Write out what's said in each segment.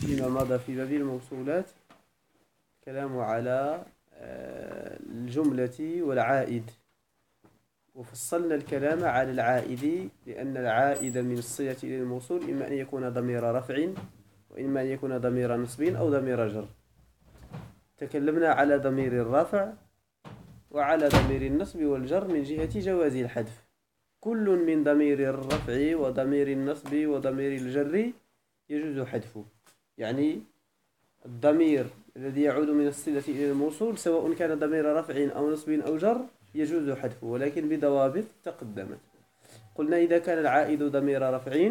فيما مضى في باب الموصولات كلام على الجملة والعائد، وفصلنا الكلام على العائد لأن العائد من الصلة إلى الموصول إما أن يكون ضمير رفع وإما أن يكون ضمير نصب أو ضمير جر. تكلمنا على ضمير الرفع وعلى ضمير النصب والجر من جهة جواز الحذف. كل من ضمير الرفع وضمير النصب وضمير الجر يجوز حذفه، يعني الضمير الذي يعود من الصلة إلى الموصول سواء كان ضمير رفع أو نصب أو جر يجوز حذفه، ولكن بضوابط تقدمت. قلنا إذا كان العائد ضمير رفع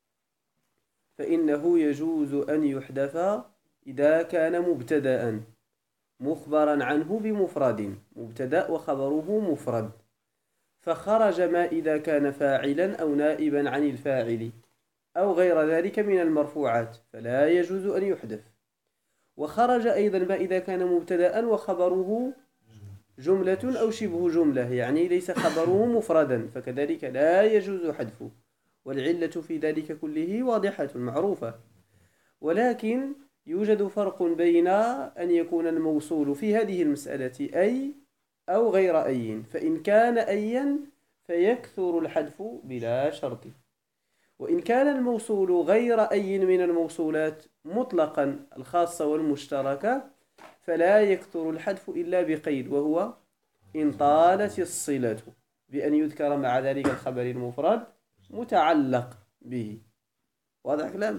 فإنه يجوز أن يحذف إذا كان مبتدأ مخبرا عنه بمفرد، مبتدأ وخبره مفرد، فخرج ما إذا كان فاعلا أو نائبا عن الفاعل أو غير ذلك من المرفوعات فلا يجوز أن يحذف. وخرج أيضا ما إذا كان مبتدأ وخبره جملة أو شبه جملة، يعني ليس خبره مفردا، فكذلك لا يجوز حذفه، والعلة في ذلك كله واضحة معروفة. ولكن يوجد فرق بين أن يكون الموصول في هذه المسألة أي أو غير أي، فإن كان أيا فيكثر الحذف بلا شرط، وإن كان الموصول غير أي من الموصولات مطلقا الخاصة والمشتركة فلا يكثر الحذف إلا بقيد، وهو إن طالت الصلة، بأن يذكر مع ذلك الخبر المفرد متعلق به. واضح كلام؟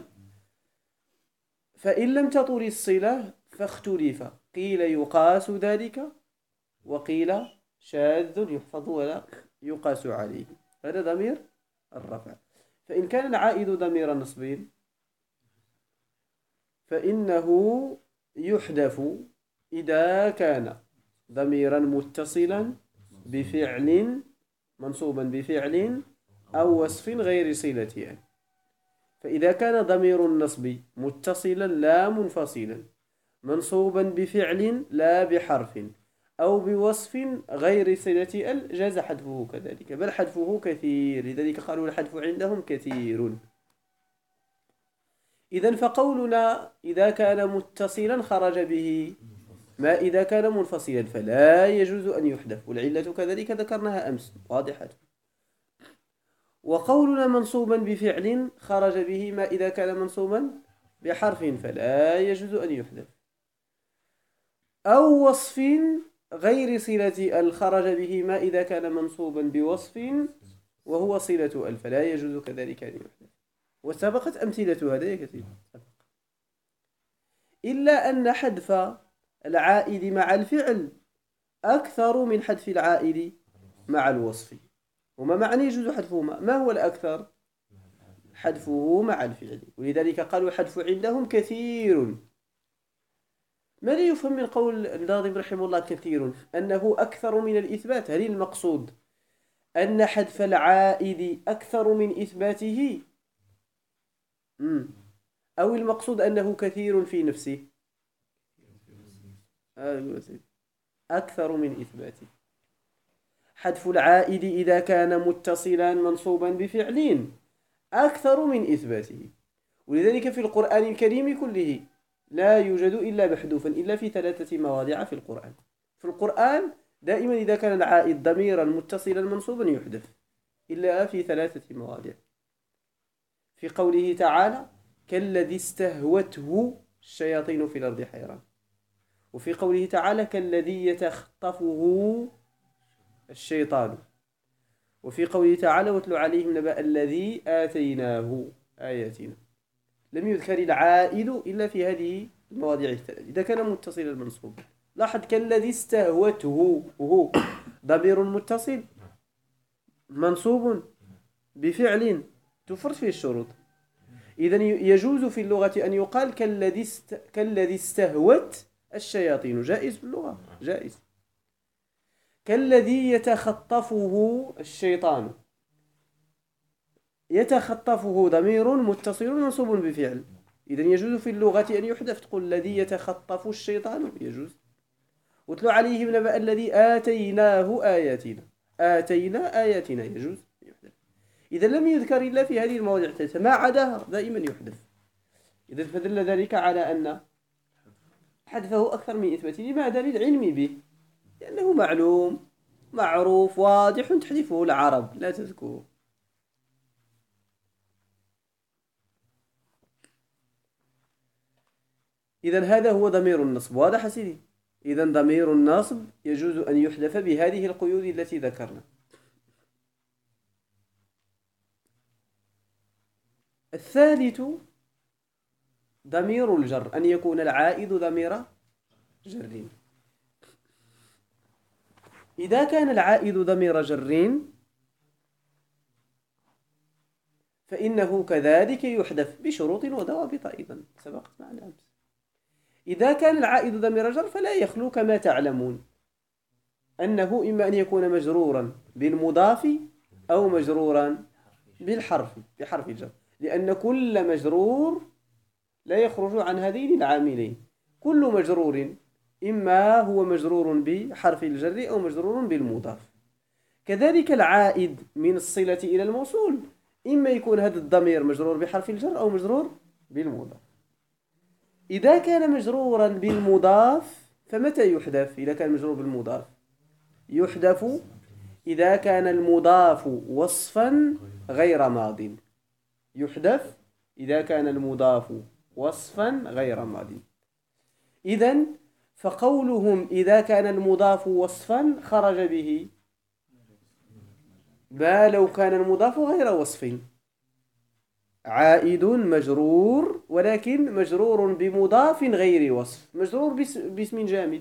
فإن لم تطل الصلة فاختلف، قيل يقاس ذلك وقيل شاذ يحفظ ولا يقاس عليه. هذا ضمير الرفع. فإن كان العائد ضمير نصب فإنه يحذف إذا كان ضميرا متصلا بفعل منصوبا بفعل أو وصف غير صلة يعني. فإذا كان ضمير النصب متصلا لا منفصلا منصوبا بفعل لا بحرف أو بوصف غير صلة جاز حذفه كذلك، بل حذفه كثير، لذلك قالوا الحذف عندهم كثير. إذن فقولنا إذا كان متصلا خرج به ما إذا كان منفصلا فلا يجوز أن يحذف، والعلة كذلك ذكرناها أمس واضحة. وقولنا منصوبا بفعل خرج به ما إذا كان منصوبا بحرف فلا يجوز أن يحذف، أو وصف غير صلة خرج به ما إذا كان منصوبا بوصف وهو صلة فلا يجوز كذلك أن يحذف. وسبقت أمثلة هذا كثير، إلا أن حذف العائد مع الفعل أكثر من حذف العائد مع الوصف. وما معنى يجوز حذفهما؟ ما هو الأكثر؟ حذفه مع الفعل، ولذلك قالوا الحذف عندهم كثير. ماذا يفهم من قول الناظم رحمه الله كثير؟ أنه أكثر من الإثبات. هل المقصود أن حذف العائد أكثر من إثباته؟ أو المقصود أنه كثير في نفسه؟ أكثر من إثباته. حذف العائد إذا كان متصلا منصوبا بفعل أكثر من إثباته، ولذلك في القرآن الكريم كله لا يوجد إلا محذوفا إلا في 3 مواضع في القرآن. في القرآن دائما إذا كان العائد ضميرا متصلا منصوبا يحذف إلا في 3 مواضع. في قوله تعالى كالذي استهوته الشياطين في الأرض حيران، وفي قوله تعالى كالذي يتخطفه الشيطان، وفي قوله تعالى واتل عليهم نبأ الذي آتيناه آياتنا. لم يذكر العائد إلا في هذه المواضع الثلاث إذا كان متصلا المنصوب. لاحظ كالذي استهوته هو ضمير متصل منصوب بفعل تفرد فيه الشروط، إذن يجوز في اللغة أن يقال كالذي استهوت الشياطين، جائز في اللغة، جائز. كالذي يتخطفه الشيطان، يتخطفه ضمير متصل منصوب بفعل، إذن يجوز في اللغة أن يحذف، تقول الذي يتخطف الشيطان يجوز. واتلو عليهم نبأ الذي آتيناه آياتنا، آتينا آياتنا يجوز يحذف. إذا لم يذكر إلا في هذه المواضع الثلاثة، ما عداها دائما يحذف. إذا فدل ذلك على أن حذفه أكثر من إثباته. لماذا؟ للعلم به، لأنه معلوم معروف واضح تحذفه العرب لا تذكره. إذا هذا هو ضمير النصب، واضح سيدي؟ إذا ضمير النصب يجوز أن يحذف بهذه القيود التي ذكرنا. الثالث ضمير الجر، أن يكون العائد ضمير جر. إذا كان العائد ضمير جر فإنه كذلك يحذف بشروط وضوابط أيضا سبقت معنا أمس. إذا كان العائد ضمير جر فلا يخلو كما تعلمون أنه إما أن يكون مجرورا بالمضاف أو مجرورا بحرف الجر، لأن كل مجرور لا يخرج عن هذين العاملين. كل مجرور إما هو مجرور بحرف الجر أو مجرور بالمضاف. كذلك العائد من الصلة إلى الموصول إما يكون هذا الضمير مجرور بحرف الجر أو مجرور بالمضاف. إذا كان مجرورا بالمضاف فمتى يحذف؟ إذا كان مجرور بالمضاف يحذف إذا كان المضاف وصفا غير ماض. يحذف إذا كان المضاف وصفا غير ماض. إذن فقولهم إذا كان المضاف وصفا خرج به ما لو كان المضاف غير وصف. عائد مجرور ولكن مجرور بمضاف غير وصف، مجرور باسم جامد.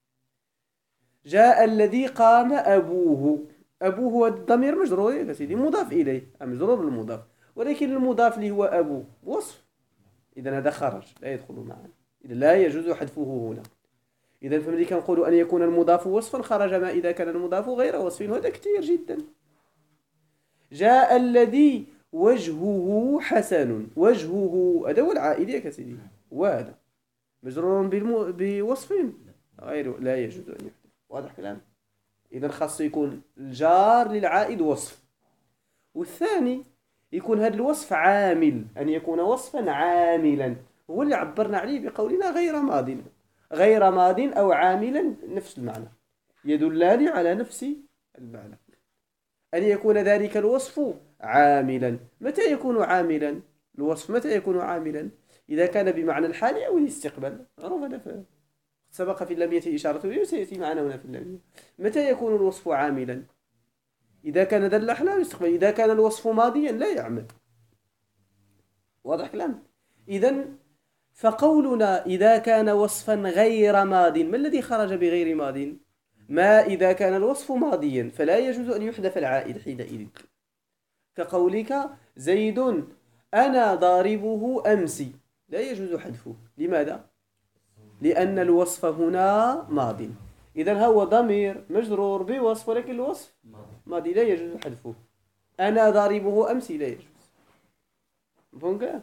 جاء الذي قام أبوه. أبوه الضمير مجرور يا سيدي مضاف إليه، مجرور بالمضاف، ولكن المضاف اللي هو أبوه وصف، إذا هذا خرج لا يدخل معنا، إذا لا يجوز حذفه هنا. إذا فملي كنقول أن يكون المضاف وصفا خرج ما إذا كان المضاف غير وصف، وهذا كثير جدا. جاء الذي وجهه حسن. وجهه هذا هو العائد يا سيدي، وهذا مجرور بوصف غير لا يجوز أن يحذف. واضح كلام؟ إذا خاص يكون الجار للعائد وصف، والثاني يكون هذا الوصف عامل، أن يكون وصفا عاملا، هو اللي عبرنا عليه بقولنا غير ماض. غير ماض أو عاملا نفس المعنى، يدلان على نفس المعنى. أن يكون ذلك الوصف عاملا. متى يكون عاملا الوصف؟ متى يكون عاملا؟ إذا كان بمعنى الحال أو الاستقبال. معروف هذا سبق في اللامية إشارة إليه وسيأتي معنا هنا في اللامية. متى يكون الوصف عاملا؟ إذا كان دل على الاستقبال. إذا كان الوصف ماضيا لا يعمل. واضح كلام؟ إذن فقولنا إذا كان وصفا غير ماض، ما الذي خرج بغير ماض؟ ما إذا كان الوصف ماضيا فلا يجوز أن يحذف العائد حينئذ، كقولك زيد أنا ضاربه أمس، لا يجوز حذفه. لماذا؟ لأن الوصف هنا ماض. إذن هو ضمير مجرور بوصف ولكن الوصف ماضي لا يجوز حذفه. أنا ضاربه أمس لا يجوز. مفهوم كده؟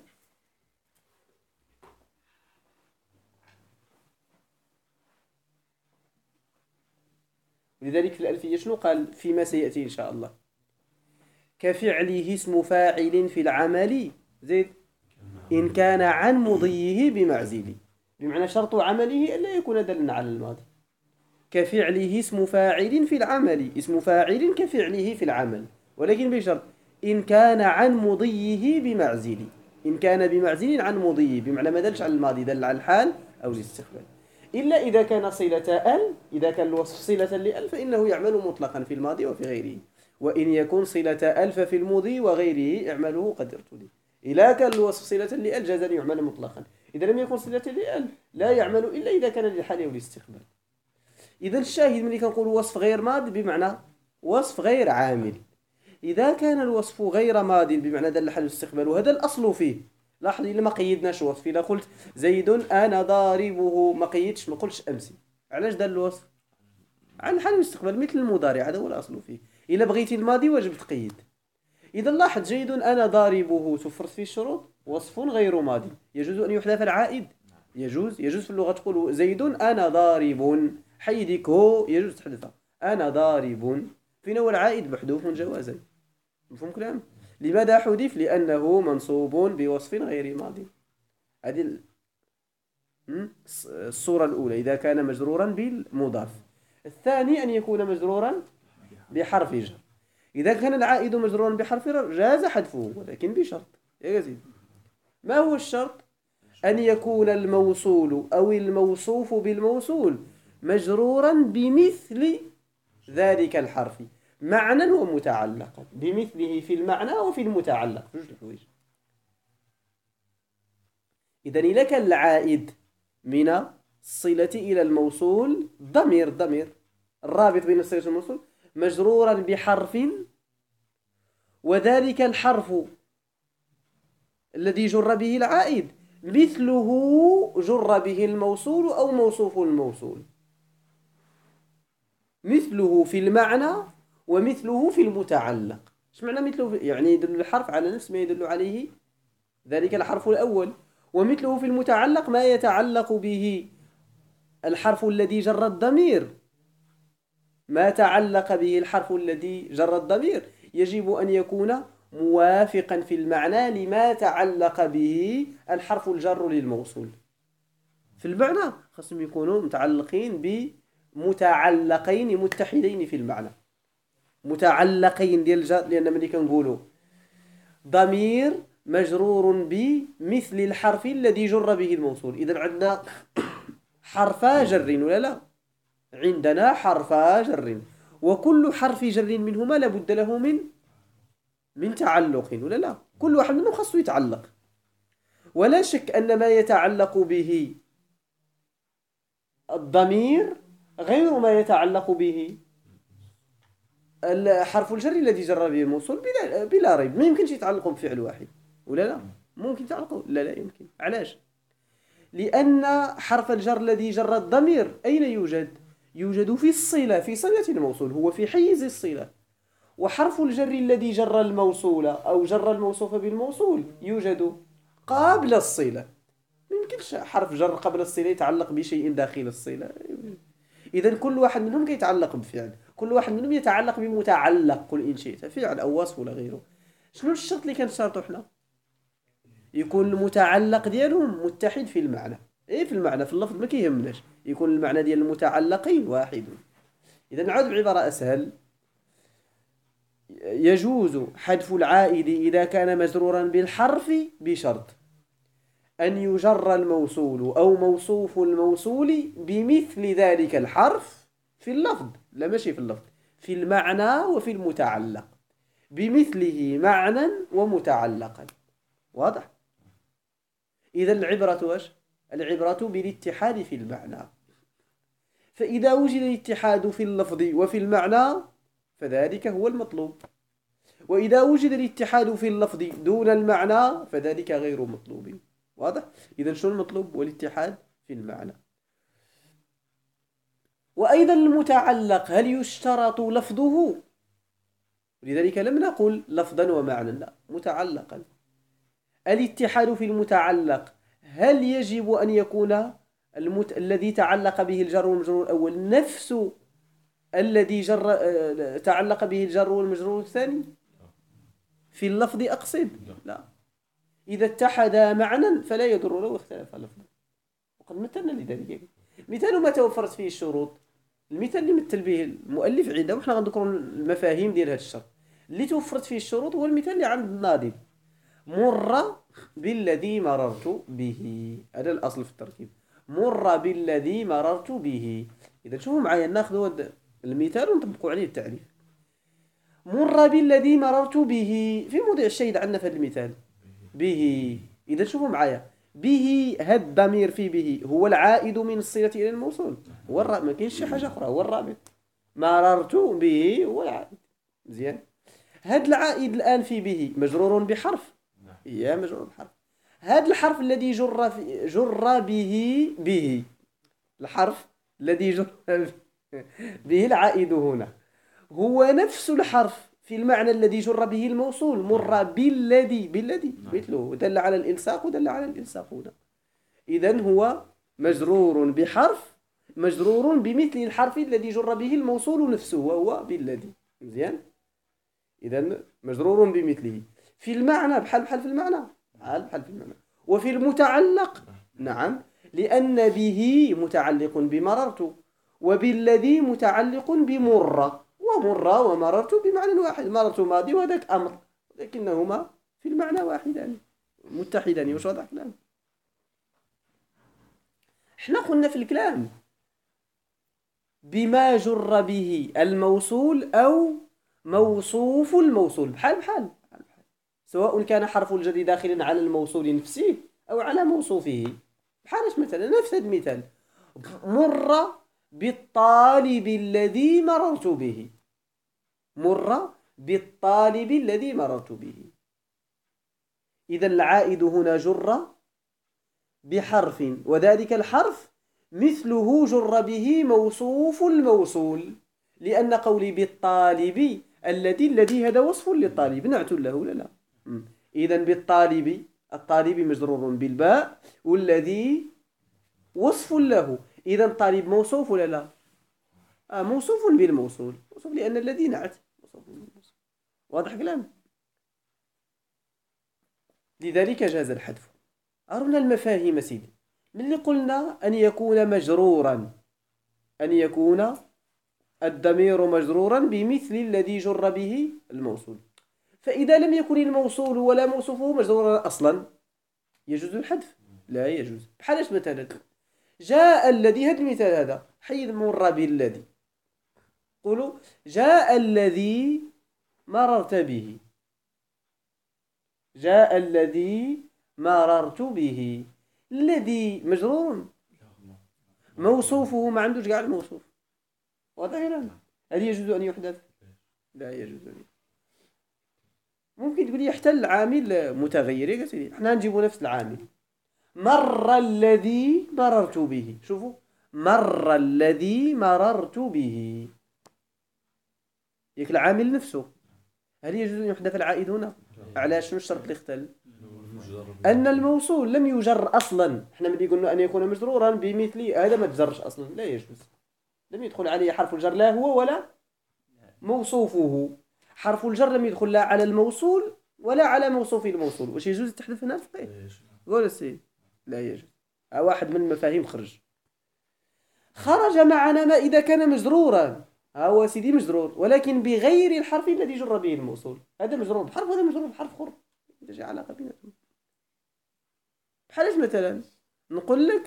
لذلك في الألفية شنو قال فيما سيأتي إن شاء الله؟ كفعله اسم فاعل في العمل زيد إن كان عن مضيه بمعزل، بمعنى شرط عمله ألا يكون دلا على الماضي. كفعله اسم فاعل في العمل، اسم فاعل كفعله في العمل، ولكن بشرط إن كان عن مضيه بمعزل. إن كان بمعزل عن مضيه بمعنى ما دلش على الماضي، دل على الحال أو الاستقبال. إلا إذا كان صلة ال، إذا كان الوصف صلة لأل فإنه يعمل مطلقا في الماضي وفي غيره. وإن يكون صلة ال ففي الماضي وغيره اعمله قدرت لي. إذا كان الوصف صلة لأل جاز أن يعمل مطلقا. إذا لم يكن صلة لأل لا يعمل إلا إذا كان للحال أو الاستقبال. إذا الشاهد من كنقول وصف غير ماض بمعنى وصف غير عامل. إذا كان الوصف غير ماض بمعنى دل حال الاستقبال، وهذا الأصل فيه. لاحظ إلا ما قيدناش وصف، إلا قلت زيد أنا ضاربه ما قيدش، ما قلتش أمسي، علاش دل الوصف عن حال الاستقبال مثل المضارع، هذا هو الأصل فيه. إلا بغيتي الماضي واجب تقيد. إذا لاحظ زيد أنا ضاربه توفرت فيه الشروط، وصف غير ماضي، يجوز أن يحذف العائد. يجوز في اللغة تقول زيد أنا ضارب، حيدك هو يجوز تحذفها، أنا ضارب فين هو العائد محذوف جوازا. مفهوم كلام؟ لماذا حذف؟ لأنه منصوب بوصف غير ماضي. هذه الصورة الأولى إذا كان مجرورا بالمضاف. الثاني أن يكون مجرورا بحرف جر. إذا كان العائد مجرورا بحرف جر جاز حذفه، ولكن بشرط يا يزيد. ما هو الشرط؟ أن يكون الموصول أو الموصوف بالموصول مجرورا بمثل ذلك الحرف معنى ومتعلقا، بمثله في المعنى وفي المتعلق، جوج الحوايج. إذا إذا كان العائد من الصلة إلى الموصول ضمير الرابط بين الصلة والموصول مجرورا بحرف، وذلك الحرف الذي جر به العائد مثله جر به الموصول أو موصوف الموصول، مثله في المعنى ومثله في المتعلق. ايش معنى مثله؟ يعني يدل الحرف على نفس ما يدل عليه ذلك الحرف الأول، ومثله في المتعلق ما يتعلق به الحرف الذي جر الضمير، ما تعلق به الحرف الذي جر الضمير يجب أن يكون موافقا في المعنى لما تعلق به الحرف الجر للموصول. في المعنى خاصهم يكونوا متعلقين بمتعلقين متحدين في المعنى، متعلقين ديال الجر، لأن ملي كنقولوا ضمير مجرور بمثل الحرف الذي جر به الموصول، إذا عندنا حرفا جر ولا لا؟ عندنا حرفا جر، وكل حرف جر منهما لابد له من تعلق ولا لا؟ كل واحد منهم خاصه يتعلق، ولا شك أن ما يتعلق به الضمير غير ما يتعلق به الحرف الجر الذي جر به الموصول بلا ريب. ما يمكنش يتعلقوا بفعل واحد ولا لا؟ ممكن يتعلقوا؟ لا يمكن. علاش؟ لأن حرف الجر الذي جر الضمير أين يوجد؟ يوجد في الصلة، في صلة الموصول، هو في حيز الصلة. وحرف الجر الذي جر الموصول أو جر الموصوف بالموصول يوجد قبل الصلة. ما يمكنش حرف جر قبل الصلة يتعلق بشيء داخل الصلة. إذا كل واحد منهم يتعلق بفعل، كل واحد منهم يتعلق بمتعلق، قل إن شئت فعل أو وصف ولا غيره. شنو الشرط اللي كنشرطو حنا؟ يكون المتعلق ديالهم متحد في المعنى. في المعنى، في اللفظ ما كيهمناش، يكون المعنى ديال المتعلقين واحد. إذا نعود بعبارة أسهل، يجوز حذف العائد إذا كان مجرورا بالحرف بشرط أن يجر الموصول أو موصوف الموصول بمثل ذلك الحرف في اللفظ، لا ماشي في اللفظ، في المعنى وفي المتعلق، بمثله معنى ومتعلقا. واضح؟ إذا العبرة واش؟ العبرة بالاتحاد في المعنى. فإذا وجد الاتحاد في اللفظ وفي المعنى فذلك هو المطلوب، وإذا وجد الاتحاد في اللفظ دون المعنى فذلك غير مطلوب. واضح؟ إذا شنو المطلوب؟ والاتحاد في المعنى. وأيضا المتعلق هل يشترط لفظه؟ لذلك لم نقل لفظا ومعنى، لا، متعلقا. الاتحاد في المتعلق هل يجب أن يكون الذي تعلق به الجر والمجرور الأول نفس الذي تعلق به الجر والمجرور الثاني في اللفظ أقصد؟ لا. إذا اتحدا معنى فلا يضر لو اختلف اللفظ، وقد مثلنا لذلك. مثال ما توفرت فيه الشروط، المثال اللي مثل به المؤلف عنده، وحنا غنذكروا المفاهيم ديال هذا الشرط اللي توفرت فيه الشروط. هو المثال اللي عند الناظم: مر بالذي مررت به. هذا الأصل في التركيب، مر بالذي مررت به. إذا شوفوا معايا، ناخذ المثال ونطبقوا عليه التعريف. مر بالذي مررت به، في موضع الشهيد عندنا في هذا المثال به. إذا شوفوا معايا، به هذا الضمير في به هو العائد من الصلة إلى الموصول، هو الرابط، ما كاينش شي حاجة أخرى، هو الرابط. مررت به هو العائد. مزيان. هذا العائد الآن في به مجرور بحرف، هي مجرور بحرف. هذا الحرف الذي جر به الحرف الذي جر به العائد هنا هو نفس الحرف في المعنى الذي جر به الموصول. مر بالذي مثله، دل على الإلصاق ودل على الإلصاق هنا. إذن هو مجرور بحرف مجرور بمثل الحرف الذي جر به الموصول نفسه وهو بالذي. مزيان. إذن مجرور بمثله في المعنى، بحال في المعنى، بحال في المعنى. وفي المتعلق نعم، لأن به متعلق بمررت، وبالذي متعلق بمر، ومر ومررت بمعنى واحد، مررت ماضي وذاك أمر، لكنهما في المعنى واحدان متحدان. وش هذا الكلام؟ احنا قلنا في الكلام بما جر به الموصول أو موصوف الموصول، بحال بحال سواء كان حرف الجر داخلا على الموصول نفسه أو على موصوفه. بحال مثلا نفس المثال، مر بالطالب الذي مررت به، مر بالطالب الذي مررت به. إذا العائد هنا جر بحرف، وذلك الحرف مثله جر به موصوف الموصول، لأن قولي بالطالب الذي هذا وصف للطالب، نعت له ولا لا؟ إذا بالطالب، الطالب مجرور بالباء، والذي وصف له، إذا الطالب موصوف ولا لا؟ موصوف بالموصول، موصوف لأن الذي نعت، موصوف بالموصول. واضح كلام؟ لذلك جاز الحذف. أرنا المفاهيم سيدي، من اللي قلنا أن يكون مجرورا، أن يكون الضمير مجرورا بمثل الذي جر به الموصول. فإذا لم يكن الموصول ولا موصوفه مجرورا أصلا يجوز الحذف؟ لا يجوز. بحال مثلا جاء الذي، هذا المثال هذا حيد مر بالذي، قولوا جاء الذي مررت به، جاء الذي مررت به، الذي مجرور، موصوفه ما عندوش كاع الموصوف. واضح ولا؟ هل يجوز أن يحذف؟ لا يجوز أن يحذف. ممكن تقول لي يحتل عامل متغير، يا سيدي احنا نجيبوا نفس العامل، مر الذي مررت به، شوفوا مر الذي مررت به، ياك العامل نفسه. هل يجوز أن يحذف العائد هنا؟ على شنو الشرط اللي اختل؟ أن الموصول لم يجر أصلا. احنا ملي قلنا أن يكون مجرورا بمثل هذا ما تجرش أصلا، لا يجوز، لم يدخل عليه حرف الجر لا هو ولا موصوفه. حرف الجر لم يدخل لا على الموصول ولا على موصوف الموصول. واش يجوز التحذف هنا الفقيه؟ قول السيد لا يجوز. واحد من المفاهيم خرج معنا ما إذا كان مجرورا، هو سيدي مجرور ولكن بغير الحرف الذي جر به الموصول، هذا مجرور بحرف وهذا مجرور بحرف اخر، ما علاقه بيناتهم. بحال مثلا نقول لك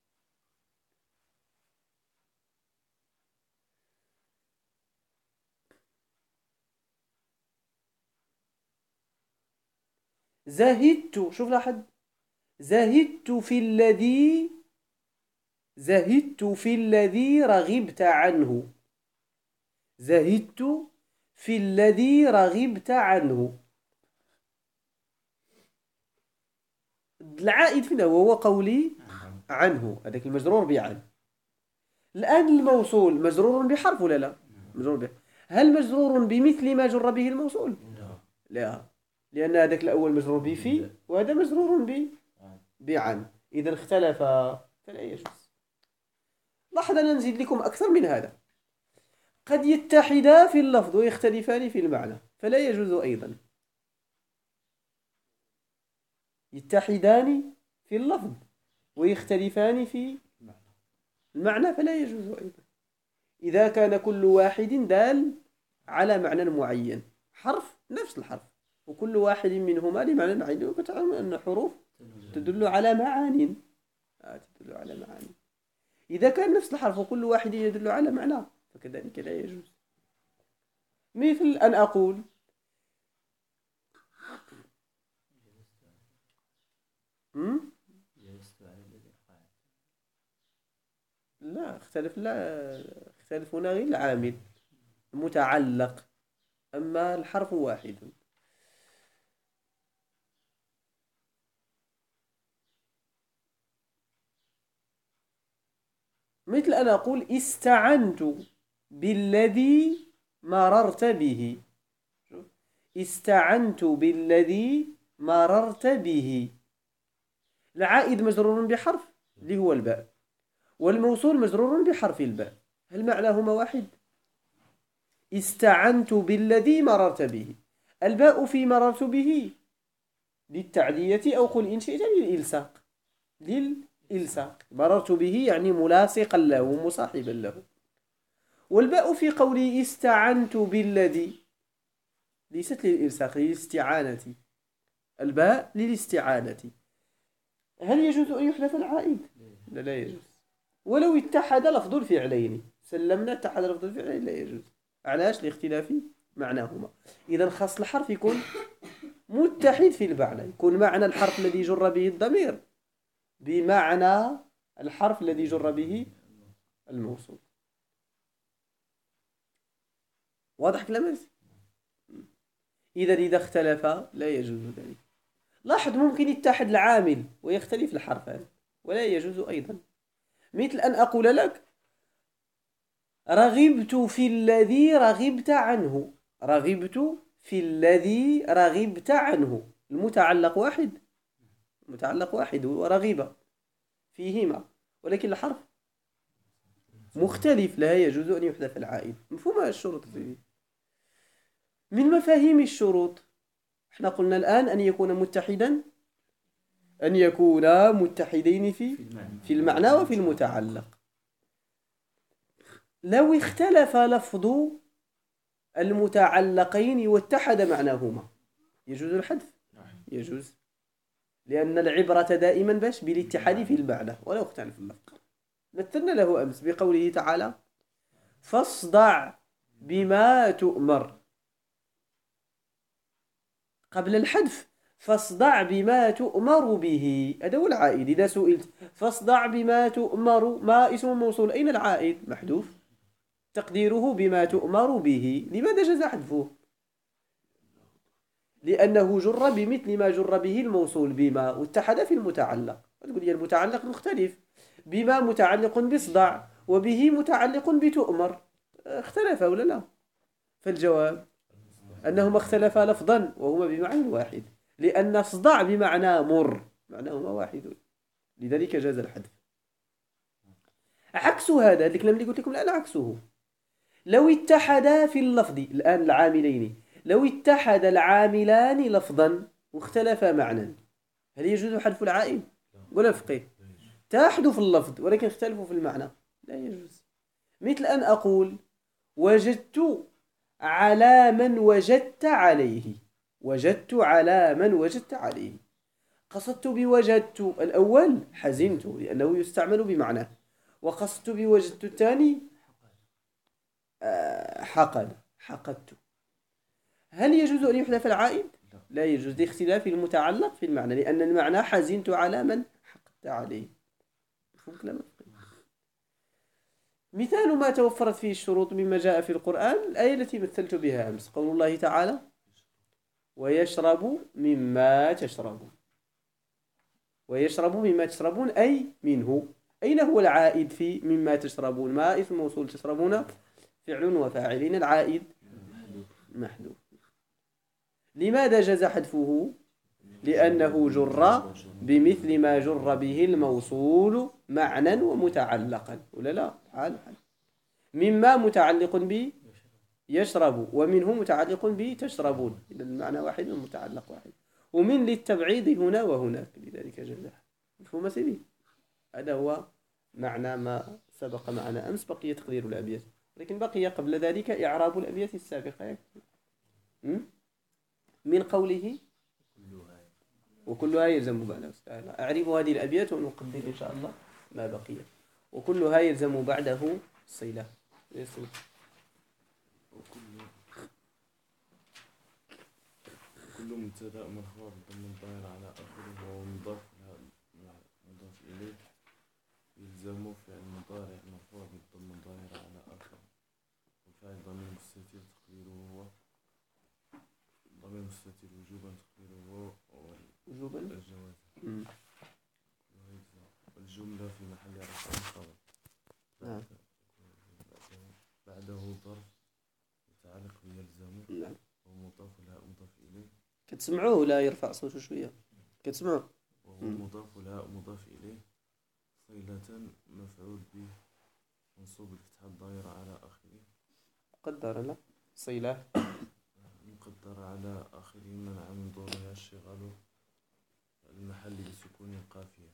زهدت، شوف لاحظ، زهدت في الذي، زهدت في الذي رغبت عنه، زهدت في الذي رغبت عنه. العائد فينا وهو قولي عنه، هذاك المجرور بعن. الآن الموصول مجرور بحرف ولا لا؟ مجرور بحرف. هل مجرور بمثل ما جر به الموصول؟ لا، لأن هذاك الأول مجرور بفي وهذا مجرور بعن، إذا اختلف فلا يجوز. لاحظ أنا نزيد لكم أكثر من هذا، قد يتحدا في اللفظ ويختلفان في المعنى فلا يجوز أيضا. يتحدان في اللفظ ويختلفان في المعنى فلا يجوز أيضا. إذا كان كل واحد دال على معنى معين، حرف نفس الحرف وكل واحد منهما لمعنى معين، وتعلم أن الحروف تدل على معاني، تدل على معاني. إذا كان نفس الحرف وكل واحد يدل على معنى فكذلك لا يجوز. مثل أن أقول لا اختلف، لا اختلف هنا غير العامل متعلق، أما الحرف واحد. مثل أن أقول استعنت بالذي مررت به، استعنت بالذي مررت به. العائد مجرور بحرف اللي هو الباء، والموصول مجرور بحرف الباء، هل معناهما واحد؟ استعنت بالذي مررت به، الباء في مررت به للتعدية، أو قل إن شئت للإلصاق. للإلصاق، مررت به يعني ملاصقا له مصاحبا له. والباء في قولي استعنت بالذي ليست للإلصاق، للاستعانة. الباء للاستعانة. هل يجوز أن يحذف العائد؟ لا، لا يجوز. ولو اتحد لفظ الفعلين، سلمنا اتحد لفظ الفعلين لا يجوز. علاش؟ لاختلاف معناهما. إذا خاص الحرف يكون متحد في المعنى، يكون معنى الحرف الذي جر به الضمير بمعنى الحرف الذي جر به الموصول. واضح كلامي؟ إذا اختلف لا يجوز ذلك. لاحظ ممكن يتحد العامل ويختلف الحرفان ولا يجوز أيضا. مثل أن أقول لك رغبت في الذي رغبت عنه. رغبت في الذي رغبت عنه، المتعلق واحد، المتعلق واحد ورغب فيهما، ولكن الحرف مختلف، لا يجوز أن يحذف العائد. مفهوم الشروط فيه؟ من مفاهيم الشروط احنا قلنا الآن أن يكون متحدا، أن يكونا متحدين في المعنى وفي المتعلق. لو اختلف لفظ المتعلقين واتحد معناهما يجوز الحذف؟ يجوز، لأن العبرة دائما باش بالاتحاد في المعنى ولو اختلف اللفظ. مثلنا له أمس بقوله تعالى فاصدع بما تؤمر. قبل الحذف فاصدع بما تؤمر به، هذا هو العائد. إذا سئلت فاصدع بما تؤمر، ما اسم موصول، أين العائد؟ محذوف، تقديره بما تؤمر به. لماذا جاز حذفه؟ لأنه جر بمثل ما جر به الموصول بما، واتحد في المتعلق. تقول لي المتعلق مختلف، بما متعلق بصدع وبه متعلق بتؤمر، اختلف ولا لا؟ فالجواب أنهما اختلفا لفظا وهما بمعنى واحد، لأن اصدع بمعنى مر معناهما واحد، لذلك جاز الحذف. عكس هذا الكلام اللي قلت لكم الآن عكسه. لو اتحدا في اللفظ الآن العاملين، لو اتحد العاملان لفظا واختلفا معنى، هل يجوز حذف العائد ولا فقيه؟ تحذف اللفظ ولكن اختلفوا في المعنى، لا يجوز. مثل أن أقول وجدت على من وجدت عليه. وجدت على من وجدت عليه. قصدت بوجدت الأول حزنت لأنه يستعمل بمعنى، وقصدت بوجدت الثاني حقدت. هل يجوز أن يحذف العائد؟ لا يجوز، لاختلاف المتعلق في المعنى، لأن المعنى حزنت على من حقدت عليه. مثال ما توفرت فيه الشروط مما جاء في القرآن الآية التي مثلت بها أمس، قول الله تعالى ويشرب مما تشربون. ويشرب مما تشربون أي منه. أين هو العائد في مما تشربون؟ ما اسم موصول تشربون فعل وفاعلين، العائد محذوف. لماذا جاز حذفه؟ لأنه جر بمثل ما جر به الموصول معنى ومتعلقا، ولا لا؟ حال مما متعلق به يشرب، ومنه متعلق به تشربون، إذا المعنى واحد والمتعلق واحد، ومن للتبعيض هنا وهناك، لذلك جاز. مفهوم سيدي؟ هذا هو معنى ما سبق معنا أمس. بقي تقدير الأبيات، لكن بقي قبل ذلك إعراب الأبيات السابقة. من قوله وكلها يلزم بعده، أعرب هذه الأبيات ونقدر إن شاء الله ما بقي. وكلها يلزم بعده الصلة. كل مبتدأ مرفوع بالضم الظاهر على آخره وهو مضاف إليه يلزم فعل مضارع مرفوع بالضم الظاهر على آخره وفاعل ضمير مستتر تقديره هو ضمير مستتر وجوبا تقديره هو وجوبا الجواز. والجملة في محل رفع خبر بعده ظرف متعلق بيلزم ومضاف لها مضاف إليه. كتسمعوه ولا يرفع صوته شوية؟ كتسمعوه؟ وهو مضاف لها مضاف إليه صلة مفعول به منصوب الفتحة الظاهرة على آخره قدر لا صلة مقدر على آخره منع من ظهورها الشغل المحل بسكون القافية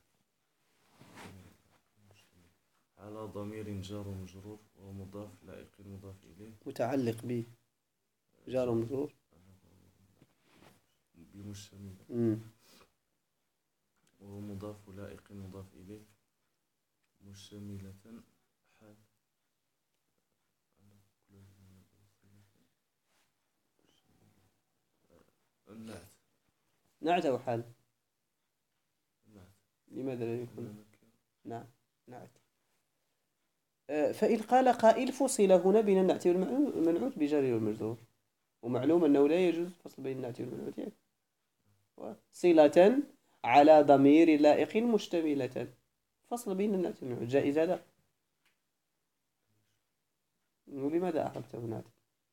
على ضمير جار ومجرور ومضاف لائق مضاف إليه متعلق به جار ومجرور. بمشتملة مم. ومضاف لائق مضاف إليه مشتملة حال النعت نعت أو حال؟ النعت لماذا لا يكون؟ نكرة. نعم نعت. فإن قال قائل فصل هنا بين النعت والمنعوت بجار والمجرور، ومعلوم أنه لا يجوز الفصل بين النعت والمنعوت يعني. صلة على ضمير لائق مشتملة، فصل بين النعت والمنعوت جائز هذا؟ ولماذا أحببته نعت؟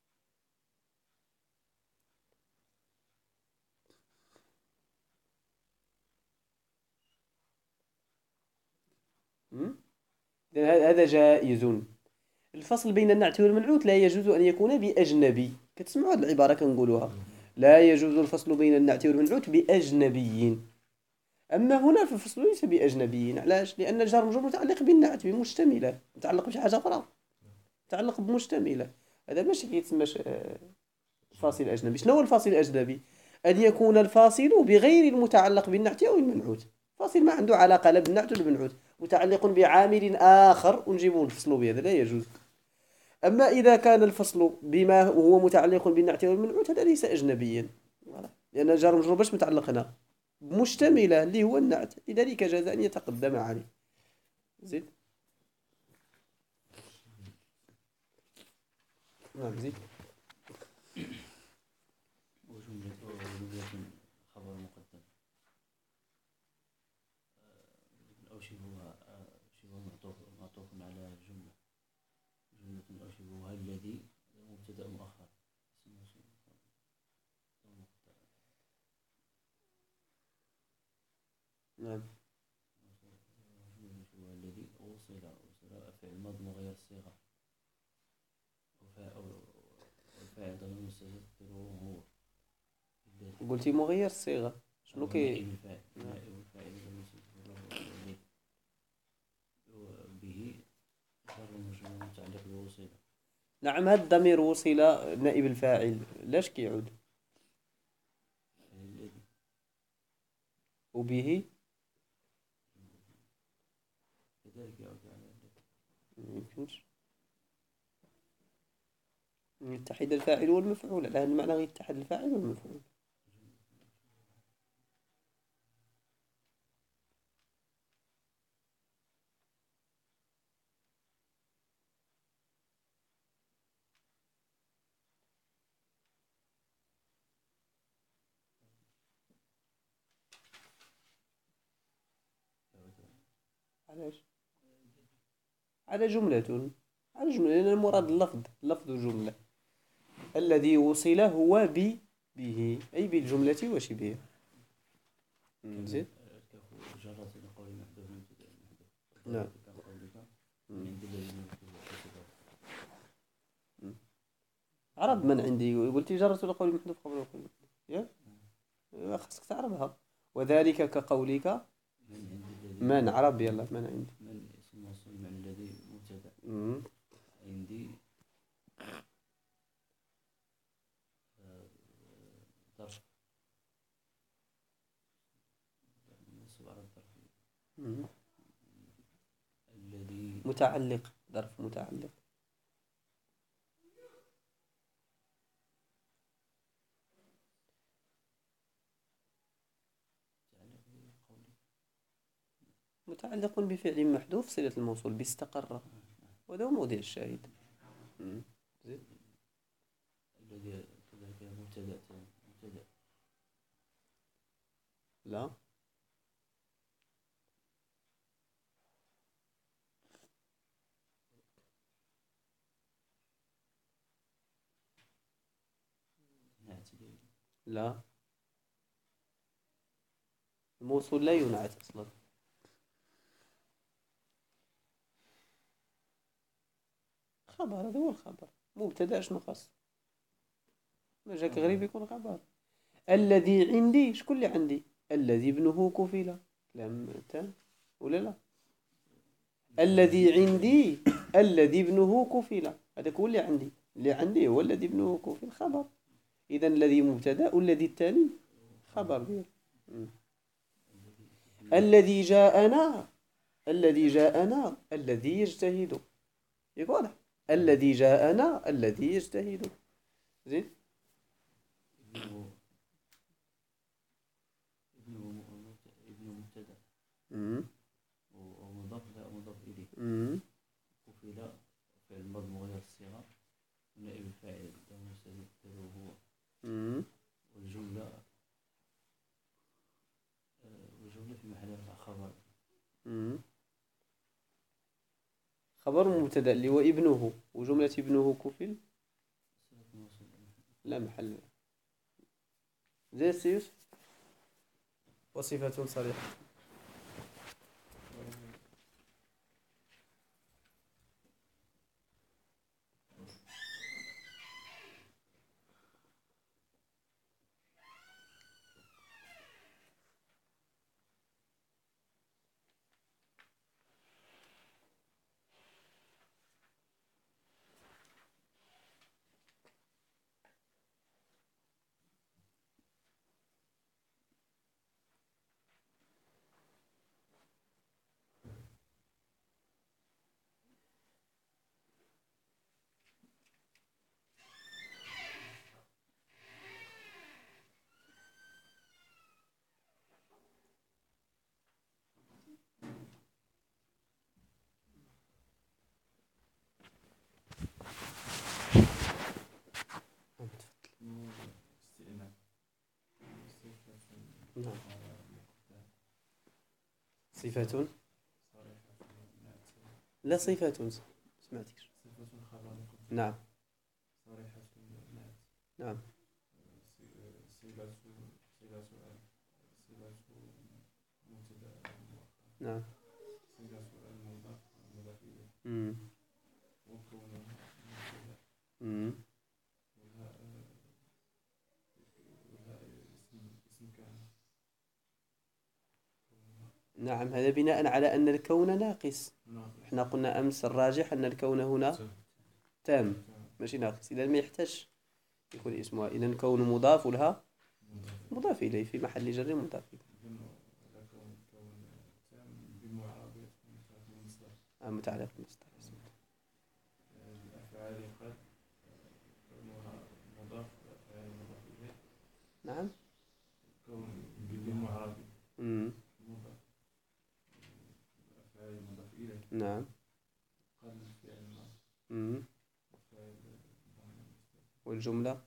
هذا جائز. الفصل بين النعت والمنعوت لا يجوز أن يكون بأجنبي. كتسمعوا هذه العبارة كنقولوها، لا يجوز الفصل بين النعت والمنعوت بأجنبي. أما هنا فالفصل ليس بأجنبي. علاش؟ لأن الجار والمجرور متعلق بالنعت بمشتملة، متعلق بشي حاجة أخرى، متعلق بمشتملة. هذا ماشي كيتسماش فاصل أجنبي. شنو هو الفاصل الأجنبي؟ أن يكون الفاصل بغير المتعلق بالنعت أو المنعوت، فاصل ما عنده علاقة لا بالنعت ولا بالمنعوت، متعلق بعامل آخر ونجيبه نفصلوا به، هذا لا يجوز. أما إذا كان الفصل بما هو متعلق بالنعت والمنعوت هذا ليس أجنبيا، لأن الجار والمجرور باش متعلق هنا مشتملة اللي هو النعت، لذلك جاز أن يتقدم عليه. زيد. نعم زيد. وجملة خبر مقدم أو شبه معطوف على جملة أو شبهها الذي مبتدأ مؤخر. نعم. الذي وصل فعل ماضي مغير الصيغة والفاعل ضمير مستتر هو. قلتي مغير الصيغة، شنو كي؟ نائب الفاعل ضمير مستتر به جار ومجرور متعلق بوصل. نعم هذا الضمير وصل نائب الفاعل لاش كيعود؟ وبه كذلك يعود على ميمكنش يتحد الفاعل والمفعول، على هذا المعنى يتحد الفاعل والمفعول. علاش؟ على جملة، على جملة، لأن المراد لفظ جملة. الذي وصل هو به أي بالجملة وشبهها. زين. جرت لقول محذوف نعم. من الذي عرب من عندي قلتي جرت لقول محذوف قبل القول يا خاصك تعرفها. وذلك كقولك من عرب. يلا من عندي من اسم موصول من الذي مبتدأ عندي ظرف منصوب على الظرف الذي متعلق، ظرف متعلق. متعلق بفعل محذوف صلة الموصول باستقر، وهذا هو موضع الشاهد. زين. الذي كذلك مبتدأ لا لا، الموصول لا ينعت أصلا. خبر، هذا هو الخبر. مبتدأ شنو خاص؟ ما جاك غريب يكون خبر. الذي عندي، شكون اللي عندي؟ الذي ابنه كفل. كلام تام ولا لا؟ الذي عندي الذي ابنه كفل، هذا هو اللي عندي هو الذي ابنه كفل خبر. إذا الذي مبتدأ والذي الثاني خبر ديال الذي جاءنا. الذي جاءنا الذي يجتهد، يقول الذي جاءنا الذي يجتهد. زين. ابنه ابن مبتدأ مم. ومضاف لا مضاف إليه. مم. وفي لا فعل الماضي مغير الصيغة ونائب الفاعل مستتر هو. مم. والجملة في محل رفع خبر. مم. خبر مبتدأ اللي هو ابنه، وجملة ابنه كفل لا محل له. زي السيوس. وصفة صريحة. استئناف. نعم. صفة لا صفة سمعتيش. صفة خبر نعم. صريحة نعت. نعم. صلة مبتدأ نعم. صلة المضاف مضاف إليه. مم. وكونه مبتدأ. مم. اسم كان. نعم، هذا بناء على أن الكون ناقص. نعم. احنا قلنا أمس الراجح أن الكون هنا تام ماشي ناقص، إذا ما يحتاج يكون اسمها. إذا كون مضاف لها مضاف إليه في محل جر مضاف إليه. متعلق بالمصدر. الأفعال قد كونها مضاف الأفعال مضاف إليه. نعم. كون بالمعرب مم. مضاف الأفعال مضاف إليه. نعم. قد الفعل الماضي. مم. والجملة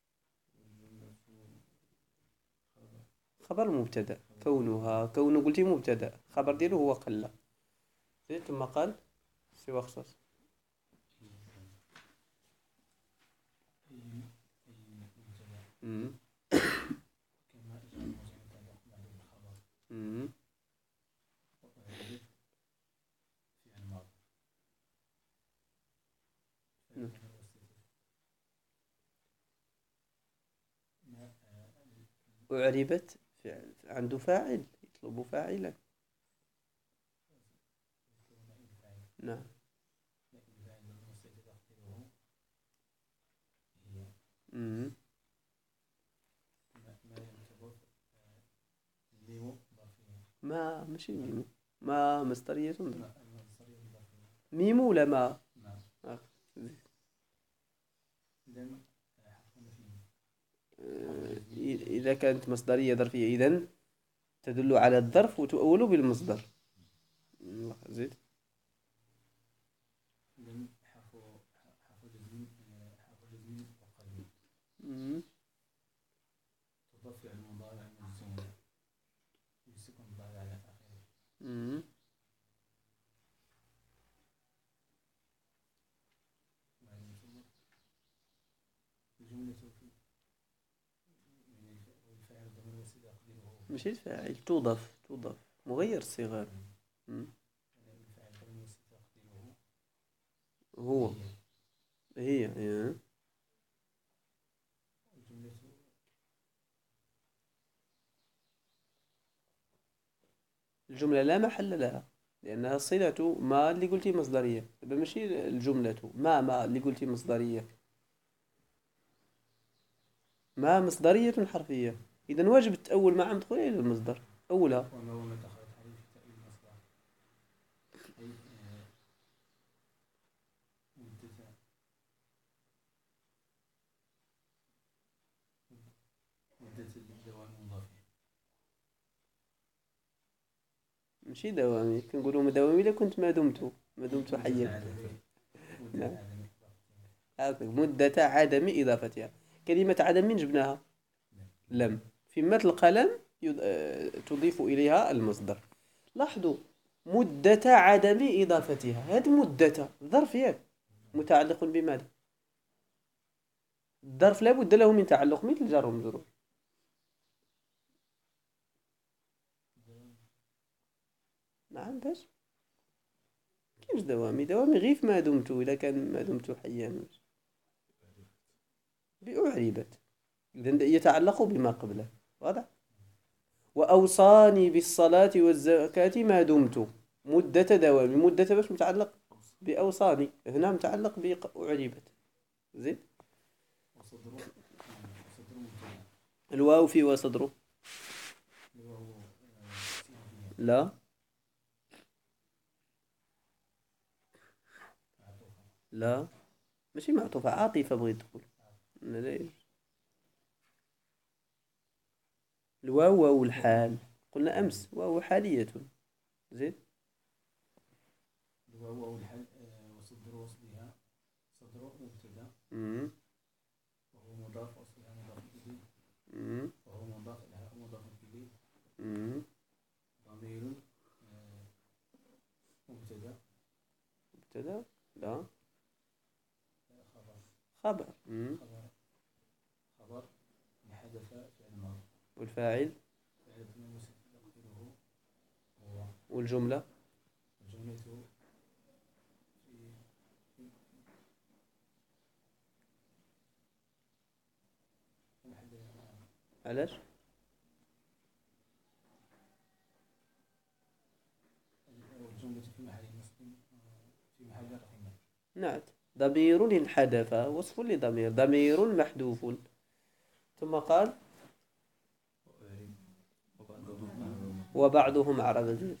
خبر مبتدأ. كونها كون قلتي مبتدأ، خبر ديالو هو قل. ثم قال سوى اختصاص. مم. مم. أعربت فعل عنده فاعل يطلب فاعلا. نعم. مم. ما ماشي ميمو، ما مصدرية. ميمو ولا ما؟ إذا كانت مصدرية ظرفية إذن تدل على الظرف وتؤول بالمصدر. زيد. مم. مم. ماشي الفاعل، توظف مغير الصيغة. هو هي. الجملة لا محل لها، لأنها صلة ما اللي قلتي مصدرية، دابا ماشي الجملة ما اللي قلتي مصدرية، ما مصدرية حرفية، إذا واجب التأول مع مدخولها إلى المصدر أولها. وما هو دخلت عليه في تأويل المصدر أي مدة الدوام المضاف. ماشي دوامي، كنقولوا دوامي إلا كنت ما دمت حيا. نعم. مدة عدم إضافتها. كلمة عدم من جبناها لم، في مثل القلم تضيف إليها المصدر. لاحظوا مدة عدم إضافتها، هذه مدة ظرف ياك متعلق بماذا؟ الظرف لا بد له من تعلق مثل جار ومجرور. نعم باش كيفاش دوامي غير ما دمت، إذا كان ما دمت حيا بأعربت، إذا يتعلق بما قبله، واضح. وأوصاني بالصلاة والزكاة ما دمت، مدة دوامي، مدة باش متعلق بأوصاني، هنا متعلق بأعربت. زين وصدره مبتدأ. الواو في وصدره لا لا ماشي معطوفة، عاطفة بغيت تقول. لا يجوز. الواو واو الحال، قلنا أمس واو حالية. زين وهو الحل وصدر وصلها صدر مبتدأ مم. وهو مضاف وصلها مضاف إليه مم. وهو مضاف لها مضاف إليه مم. ضمير مبتدأ مبتدأ لا خبر خبر. مم. خبر حدث فعل ماضي والفاعل فعل تقديره هو والجملة الجملة في محل علاش؟ الجملة في محل نصب في محل رفع. نعت ضمير انحدف، وصف لضمير، ضمير محذوف. ثم قال وبعضهم عرب زيد.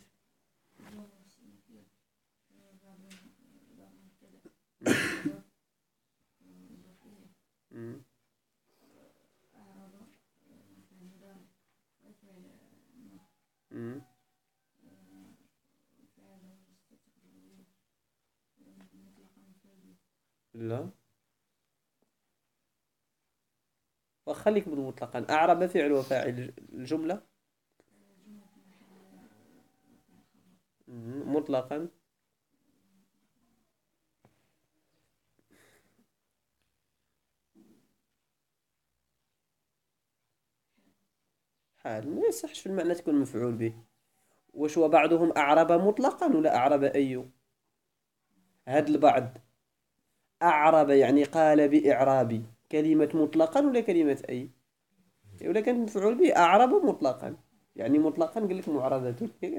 لا وخليك مطلقا، أعرب فعل وفاعل الجملة مطلقا حال، ما يصحش في المعنى تكون مفعول به. واش وبعضهم أعرب مطلقا ولا أعرب أي؟ هاد البعض أعرب يعني قال بإعرابي كلمة مطلقا ولا كلمة أي؟ ولا كان مفعول به أعرب مطلقا، يعني مطلقا قال لك معرضة.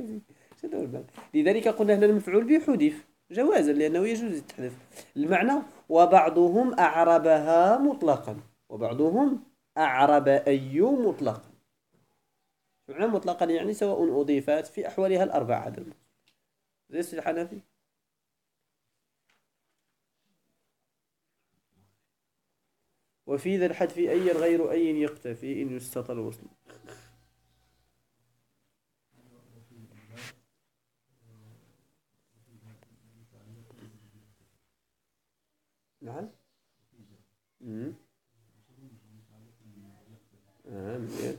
لذلك قلنا هنا المفعول به حذف جوازا لأنه يجوز التحذف. المعنى وبعضهم أعربها مطلقا، وبعضهم أعرب أي مطلقا. معنى مطلقا يعني سواء أضيفت في أحوالها الأربعة عدد، زي الحنفي. وفي ذا الحذف أي غير أي يقتفي إن يستطل الوصل. نعم مزيان.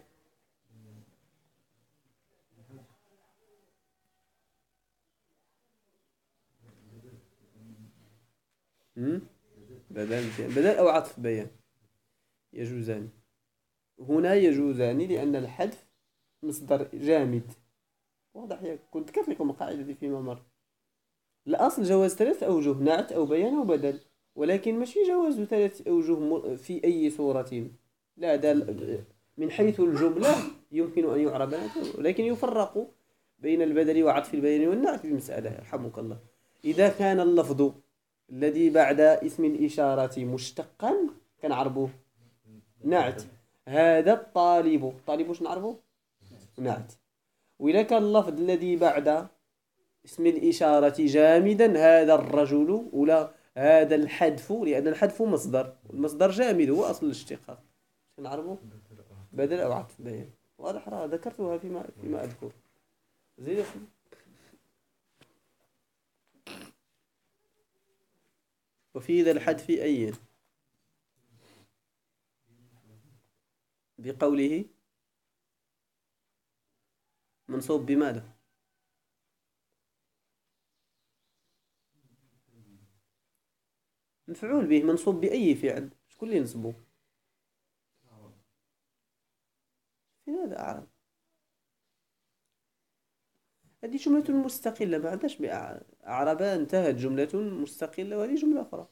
بدل أو عطف بيان يجوزان. هنا يجوزان لأن الحذف مصدر جامد، واضح. يا كنت ذكرت لكم القاعدة دي فيما مر. الأصل جواز 3 أوجه، نعت أو بيان أو بدل، ولكن ماشي جواز 3 أوجه في أي صورة. لا من حيث الجملة يمكن أن يعرب، ولكن يفرق بين البدل وعطف البيان والنعت في مسألة يرحمك الله. إذا كان اللفظ الذي بعد اسم الإشارة مشتقا كنعربوه نعت. هذا الطالب، الطالب واش نعرفه نعت. وإذا كان اللفظ الذي بعد اسم الإشارة جامدا، هذا الرجل، ولا هذا الحذف، لأن الحذف مصدر، المصدر جامد هو أصل الاشتقاق، نعرفه بدل أو عطف بيان. واضح، راه ذكرتها فيما أذكر. زيد يا سيدي. وفي ذا الحذف أي بقوله منصوب بماذا؟ مفعول به منصوب بأي فعل، شكون اللي ينصبه؟ في هذا أعرب. هذه جملة مستقلة، ما عندهاش أعرب، انتهت جملة مستقلة وهذه جملة أخرى.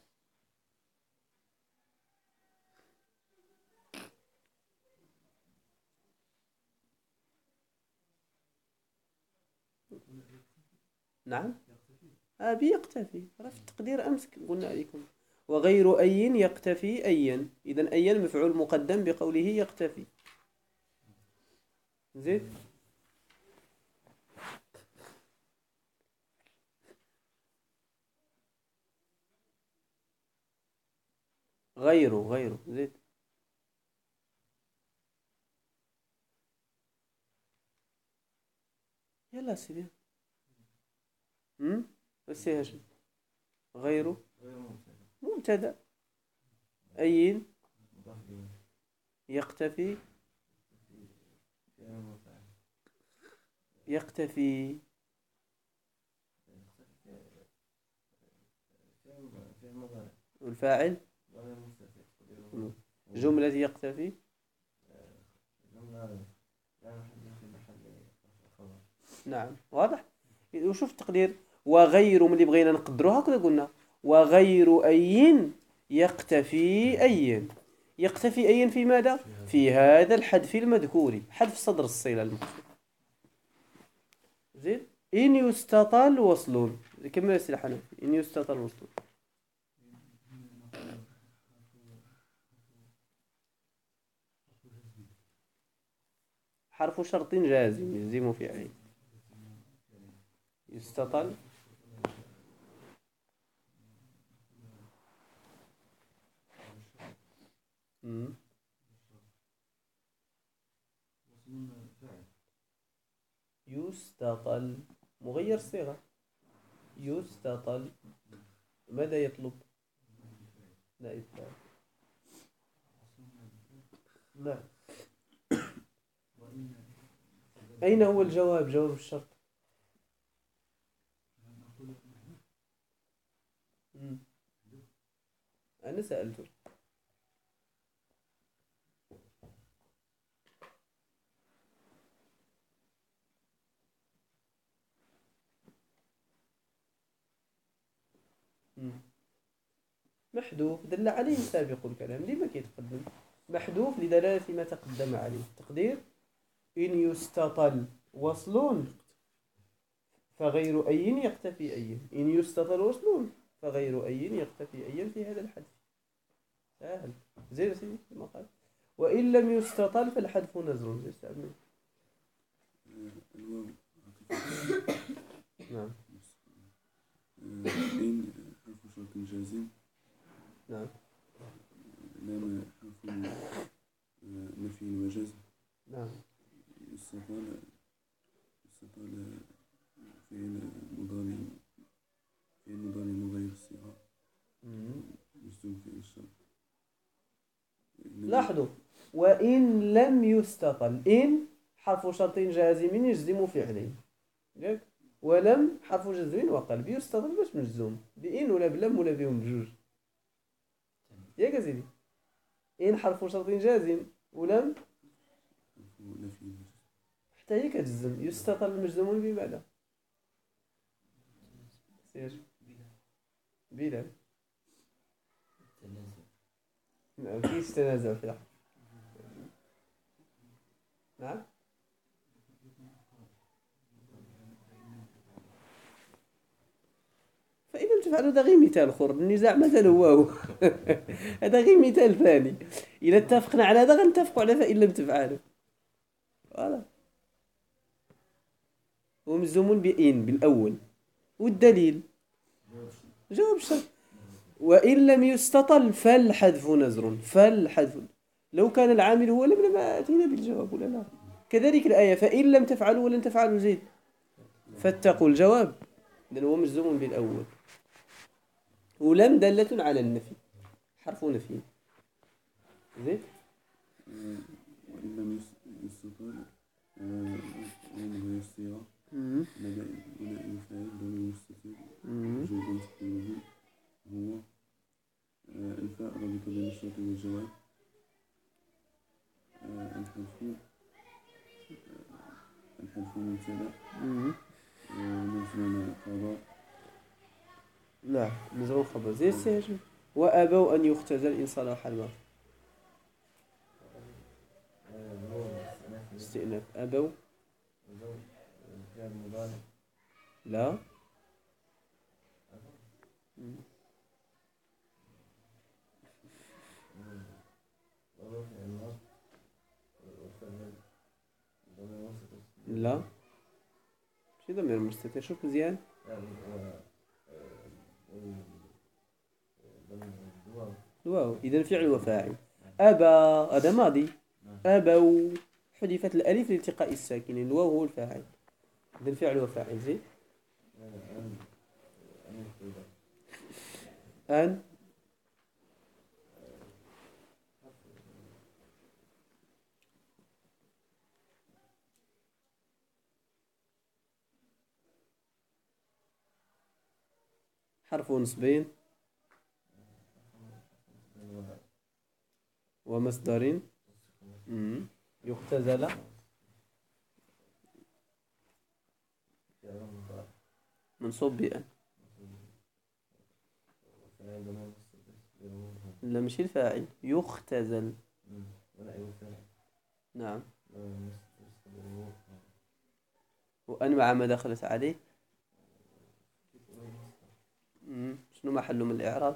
نعم، بيقتفي، راه في التقدير أمس قلنا عليكم وغير أي يقتفي أيا. إذن أيا مفعول مقدم بقوله يقتفي. زيد. غيره زيد. يلا سيدي. بس يا هاشم، غيره مبتدأ، أي يقتفي والفاعل جملة يقتفي. نعم واضح. وشوف التقدير وغير من اللي بغينا نقدروها كذا، قلنا وغير أي يقتفي أي. يقتفي أي في ماذا؟ في هذا الحذف المذكور، حذف صدر الصلة المقصود. زين. إن يستطل وصل، كمل السي الحنفي. إن يستطل وصل حرف شرط جازم يلزم فعله. يستطل يستطل مغير صيغة. يستطل ماذا يطلب؟ لا إفعال. نعم. أين هو الجواب؟ جواب الشرط. أنا سألته. محذوف دل عليه سابق الكلام، لما كيتقدم محذوف لدلالة ما تقدم عليه. التقدير إن يستطل وصل فغير أي يقتفي أي. إن يستطل وصل فغير أي يقتفي أي في هذا الحذف. سهل. زي سيدي ما قال. وإن لم يستطل فالحذف نزر. زي سأبني. نعم. إن حرف شرط جازم. نعم. لام حرف نفي وجزم. نعم. استطال فعل مضارع مغير الصيغة مجزوم في الشرط. لاحظوا وإن لم يستطل. إن حرف شرط جازم يجزم فعلين، ولم حرف جزم وقلب. يستطل باش مجزوم بإن ولا بلم ولا بهم بجوج. ياك سيدي. إن حرف شرط جازم ولم حتى هي كتجزم. يستطل مجزوم بماذا؟ سير بلا. نعم فيش تنازع في الحق. نعم تفعلوا هذا غير مثال اخر، النزاع مازال هو هذا غير مثال ثاني. الا اتفقنا على هذا غنتفقوا على فإن لم تفعلوا. فوالا هو ملزوم بإن بالأول. والدليل جواب الشرط. وإن لم يستطل فالحذف نزر. فالحذف لو كان العامل هو لما أتينا بالجواب ولا لا. كذلك الآية فإن لم تفعلوا ولن تفعلوا زيد فاتقوا الجواب، لأنه هو مجزوم بالأول. ولم دالة على النفي، حرف نفي. زيد وإن لم يستطل ومن الصيغة بدأ الفاعل ضمير مستتر وجوب تقديره هو الفاء رابطة بين الشرط والجواب. الحذف مبتدأ ونزل خبر. لا نزل خبر زي السهل. وأبوا أن يختزل إن صلح الماضي. استئناف أبوا لا لا شي ضمير مستتر. شوف مزيان. الواو إذا فعل وفاعل. أبى هذا ماضي. أبوا حذفت الألف لالتقاء الساكنين. الواو هو الفاعل. إذا فعل وفاعل. زين أن حرف نصبين ومصدر يختزل منصوب بأن. لا مش الفاعل يختزل. نعم. وأن مع ما دخلت عليه شنو محله من الإعراب؟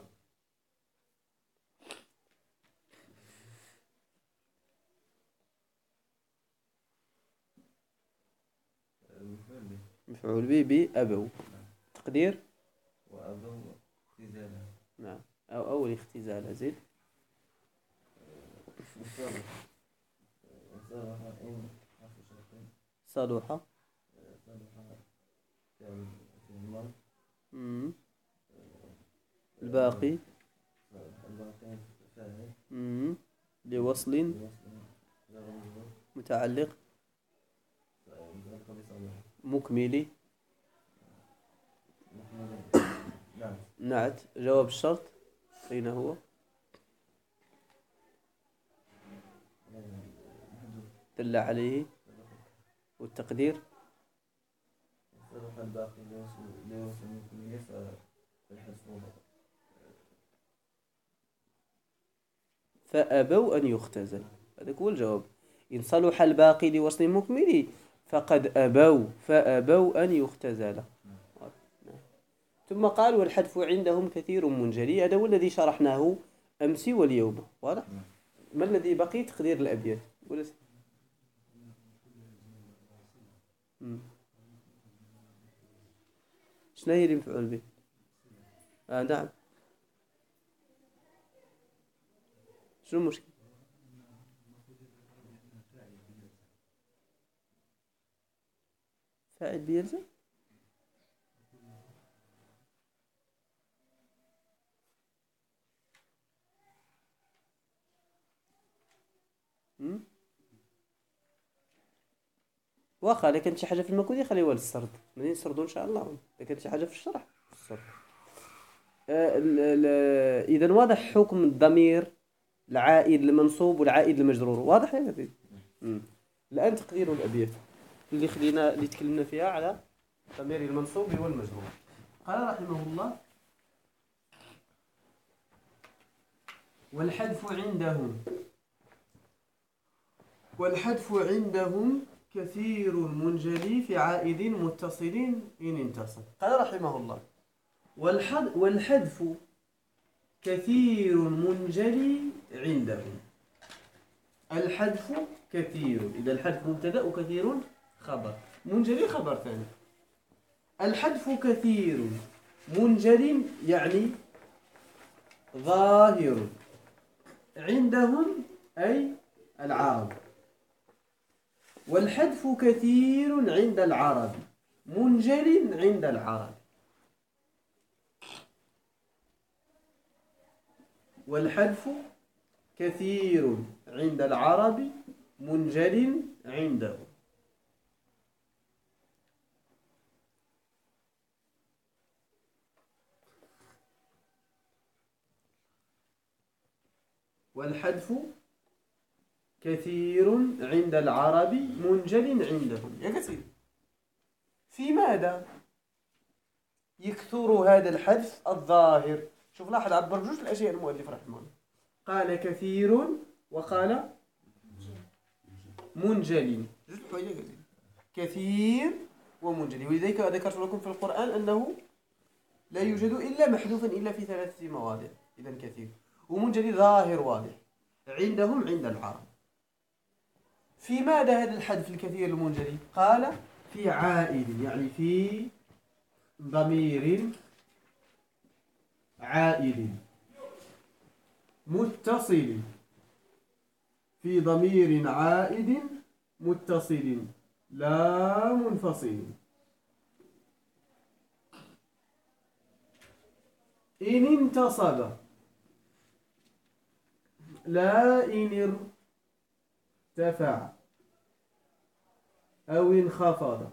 مفعول به بأبوا. تقدير وأبوا اختزالا. نعم أو الاختزال. زيد صالوحة الباقي لوصل متعلق مكملي نعت. جواب الشرط أين هو؟ دل عليه. والتقدير الباقي لوصل مكملي فأبوا أن يختزل. هذا هو الجواب. إن صلح الباقي لوصل مكمل فقد أبوا فأبوا أن يختزل. ثم قال والحذف عندهم كثير منجلي. هذا هو الذي شرحناه أمس واليوم. واضح؟ ما الذي بقي؟ تقدير الأبيات. شنو هي اللي مفعول به؟ نعم. شنو المشكلة؟ فاعل بيلزم؟ واخا الا كانت شي حاجه في المكودي خليوها للسرد، ملي نسردو ان شاء الله. الا كانت شي حاجه في الشرح السرد. اذا واضح حكم الضمير العائد المنصوب والعائد المجرور. واضح يا سيدي؟ الان تقدير الابيات اللي تكلمنا فيها على ضمير المنصوب والمجرور. قال رحمه الله والحذف عندهم كثير منجلي في عائد متصل إن انتصل. قال رحمه الله والحذف كثير منجلي عندهم. الحذف كثير، إذا الحذف مبتدأ وكثير خبر، منجلي خبر ثاني. الحذف كثير منجل يعني ظاهر عندهم أي العرب، والحذف كثير عند العرب منجل عند العرب. والحذف كثير عند العرب منجل عندهم. والحذف كثير عند العرب منجل عندهم. يا كثير، في ماذا يكثر هذا الحذف الظاهر؟ شوف لاحظ عبر جوج الأشياء المؤلف رحمه الله، قال كثير وقال منجل، جوج الحوايج كثير ومنجل. ولذلك ذكرت لكم في القرآن أنه لا يوجد إلا محذوفا إلا في 3 مواضع. إذا كثير ومنجل ظاهر واضح عندهم عند العرب. في ماذا هذا الحذف الكثير المنجلي؟ قال في عائد، يعني في ضمير عائد متصل، في ضمير عائد متصل لا منفصل. إن انتصب، لا إن ارتفع أو انخفض.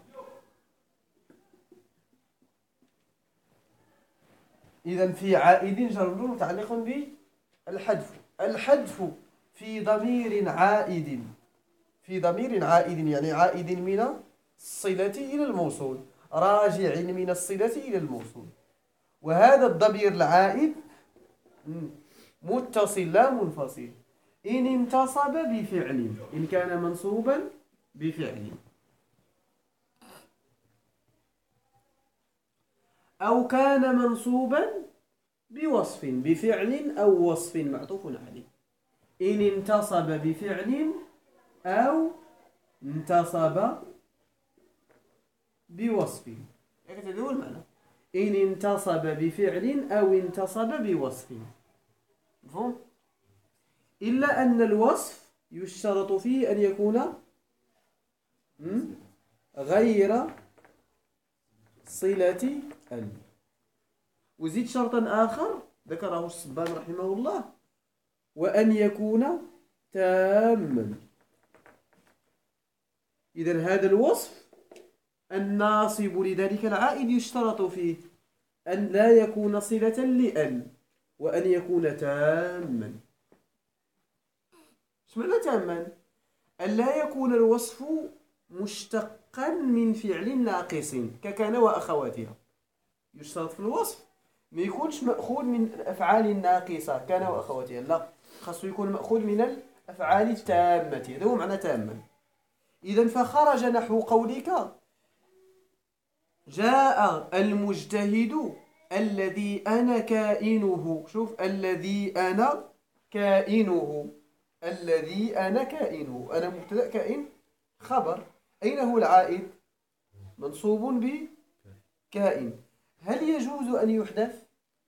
إذن في عائد جر متعلق بالحذف. الحذف في ضمير عائد، في ضمير عائد يعني عائد من الصلة إلى الموصول، راجع من الصلة إلى الموصول. وهذا الضمير العائد متصل لا منفصل. إن انتصب بفعل، إن كان منصوبا بفعل، أو كان منصوبا بوصف، بفعل أو وصف معطوف عليه. إن انتصب بفعل أو انتصب بوصف، هذا هو المعنى. إن انتصب بفعل أو انتصب بوصف، مفهوم؟ إلا أن الوصف يشترط فيه أن يكون غير صلة ال. وزيد شرطا آخر ذكره الصبان رحمه الله، وأن يكون تاما. إذن هذا الوصف الناصب لذلك العائد يشترط فيه أن لا يكون صلة لأل، وأن يكون تاما. ايش معنى تاما؟ أن لا يكون الوصف مشتقا من فعل ناقص ككان وأخواتها. يشترط في الوصف ما يكونش مأخوذ من الأفعال الناقصة كان وأخواتها، لا، خاصه يكون مأخوذ من الأفعال التامة. هذا هو معنى تاما. إذن فخرج نحو قولك جاء المجتهد الذي أنا كائنه. شوف، الذي أنا كائنه، الذي أنا كائنه، أنا مبتدأ كائن خبر. أين هو العائد؟ منصوب بكائن. هل يجوز أن يحدث؟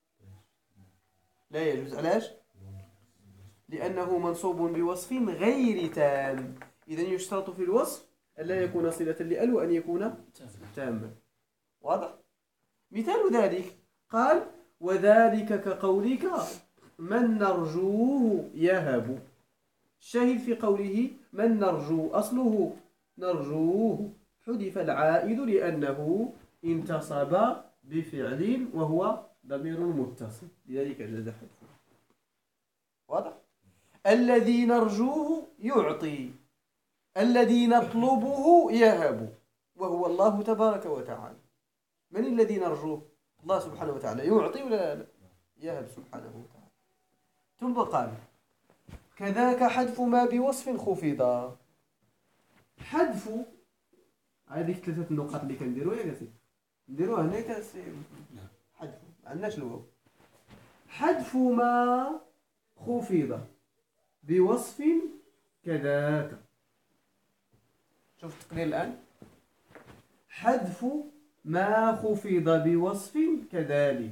لا يجوز. علاش؟ لأنه منصوب بوصف غير تام. إذن يشترط في الوصف أن لا يكون صلة لأل وأن يكون تاما. واضح؟ مثال ذلك قال وذلك كقولك من نرجوه يهب. الشاهد في قوله من نرجو أصله نرجوه، حذف العائد لأنه انتصب بفعل وهو ضمير متصل، لذلك جاز حذفه. واضح؟ الذي نرجوه يعطي، الذي نطلبه يهب، وهو الله تبارك وتعالى. من الذي نرجوه؟ الله سبحانه وتعالى. يعطي ولا لا؟ يهب سبحانه وتعالى. ثم قال كذاك حذف ما بوصف خفض. حذف هذه 3 النقاط اللي كنديروها يا سيدي، نديروها هنا حذف، معنى عندناش الواو. حذف ما خفض بوصف كذاك. شوف التقدير الآن. حذف ما خفض بوصف كذلك.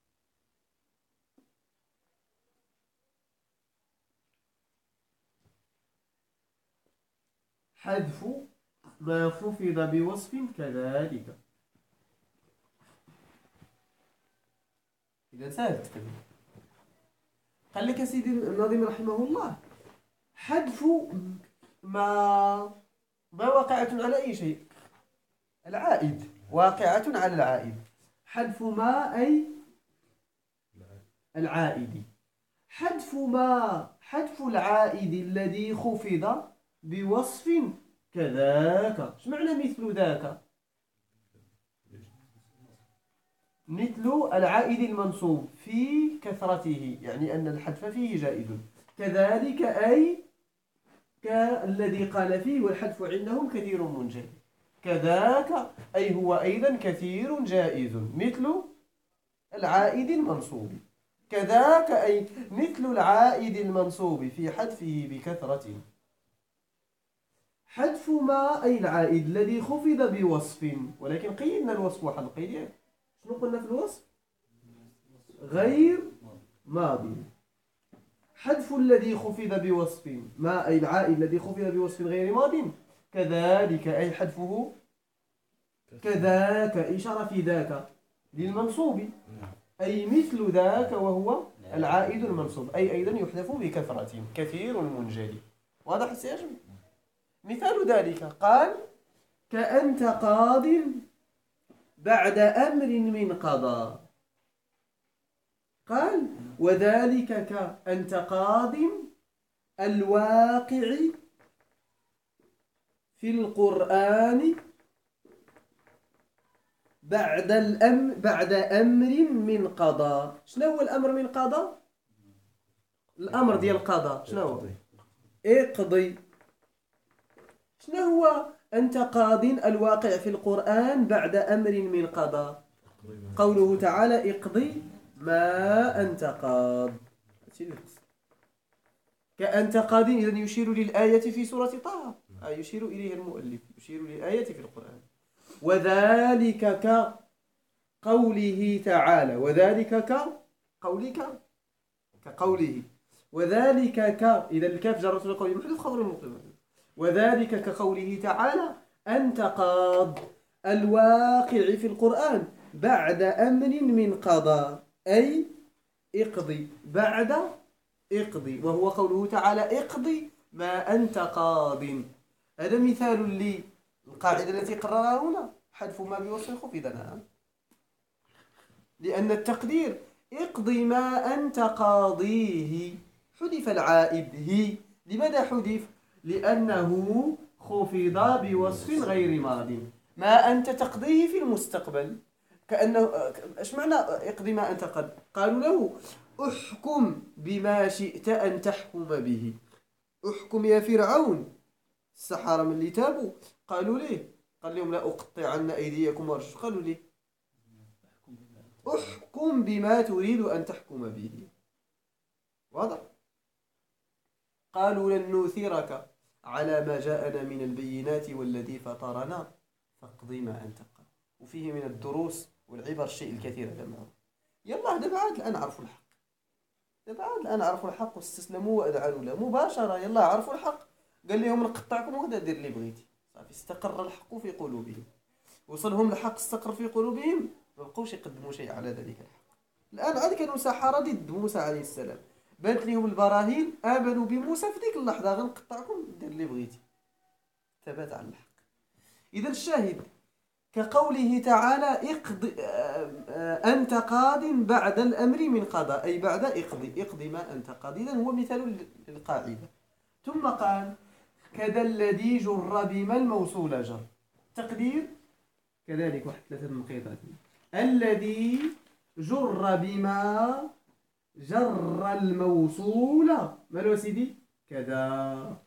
حذف ما خفض بوصف كذلك. إذا سهل التقدير. قال لك سيدي الناظم رحمه الله حذف ما واقعة على أي شيء؟ العائد، واقعة على العائد. حذف ما أي العائد. حذف العائد الذي خفض بوصف كذاك. ايش معنى مثل ذاك؟ مثل العائد المنصوب في كثرته، يعني أن الحذف فيه جائز. كذلك أي كالذي قال فيه والحذف عندهم كثير منجلي. كذاك أي هو أيضا كثير جائز مثل العائد المنصوب. كذاك أي مثل العائد المنصوب في حذفه بكثرة. حذف ما أي العائد الذي خفض بوصف، ولكن قيدنا الوصف وحل قيد. شنو قلنا في الوصف؟ غير ماضي. حذف الذي خفض بوصف ما أي العائد الذي خفض بوصف غير ماض. كذلك أي حذفه كذاك إشارة في ذاك للمنصوب، أي مثل ذاك وهو العائد المنصوب، أي أيضا يحذف بكثرة كثير منجلي. واضح السياج؟ مثال ذلك قال كأنت قاض بعد أمر من قضاء. قال وذلك كأنت قاض الواقع في القرآن بعد أمر من قضاء. شنو هو الأمر من قضاء؟ الأمر ديال القضاء شنو هو؟ اقضي. شنو هو أنت قاض الواقع في القرآن بعد أمر من قضاء؟ قوله تعالى اقضي ما أنت قاض. كأنت قاض إذن يشير للآية في سورة طه، يشير إليها المؤلف، يشير للآية في القرآن. وذلك كقوله تعالى، وذلك كقوله، وذلك إذا الكاف جرت بقوله محذوف خبر المبتدأ. وذلك كقوله تعالى أنت قاض الواقع في القرآن بعد أمر من قضاء، أي اقضي بعد اقضي، وهو قوله تعالى اقضي ما أنت قاض. هذا مثال للقاعدة التي قررها هنا، حذف ما بوصف خفض، لأن التقدير اقضي ما أنت قاضيه، حذف العائد هي. لماذا حذف؟ لأنه خفض بوصف غير ماض. ما أنت تقضيه في المستقبل، كأنه إيش معنى اقضي ما أنت قد؟ قالوا له احكم بما شئت أن تحكم به. احكم يا فرعون. السحرة من اللي تابوا قالوا ليه؟ قال لهم لا أقطعن أيديكم وأرجلكم. قالوا ليه؟ احكم بما تريد أن تحكم به. واضح؟ قالوا لن نؤثرك على ما جاءنا من البينات والذي فطرنا فاقضي ما أنت قاض. وفيه من الدروس والعبر الشيء الكثير هذا معه. يلا دابا عاد الآن عرفوا الحق، دابا عاد الآن عرفوا الحق واستسلموا وأذعنوا له مباشرة. يلا عرفوا الحق، قال لهم نقطعكم وغدا دير اللي بغيتي. صافي استقر الحق في قلوبهم، وصلهم الحق استقر في قلوبهم، ما بقوش يقدموا شيء على ذلك الحق. الآن عاد كانوا سحرة ضد موسى عليه السلام، بانت لهم البراهين، آمنوا بموسى في ذيك اللحظة غنقطعكم دير اللي بغيتي. ثبات على الحق. إذا الشاهد كقوله تعالى اقضي أنت قاض بعد الأمر من قضاء، أي بعد اقضي ما أنت قاض. إذن هو مثال للقاعدة. ثم قال كذا الذي جر بما الموصول جر. تقدير كذلك واحد 3 نقيطات. الذي جر بما جر الموصول مالو سيدي كذا.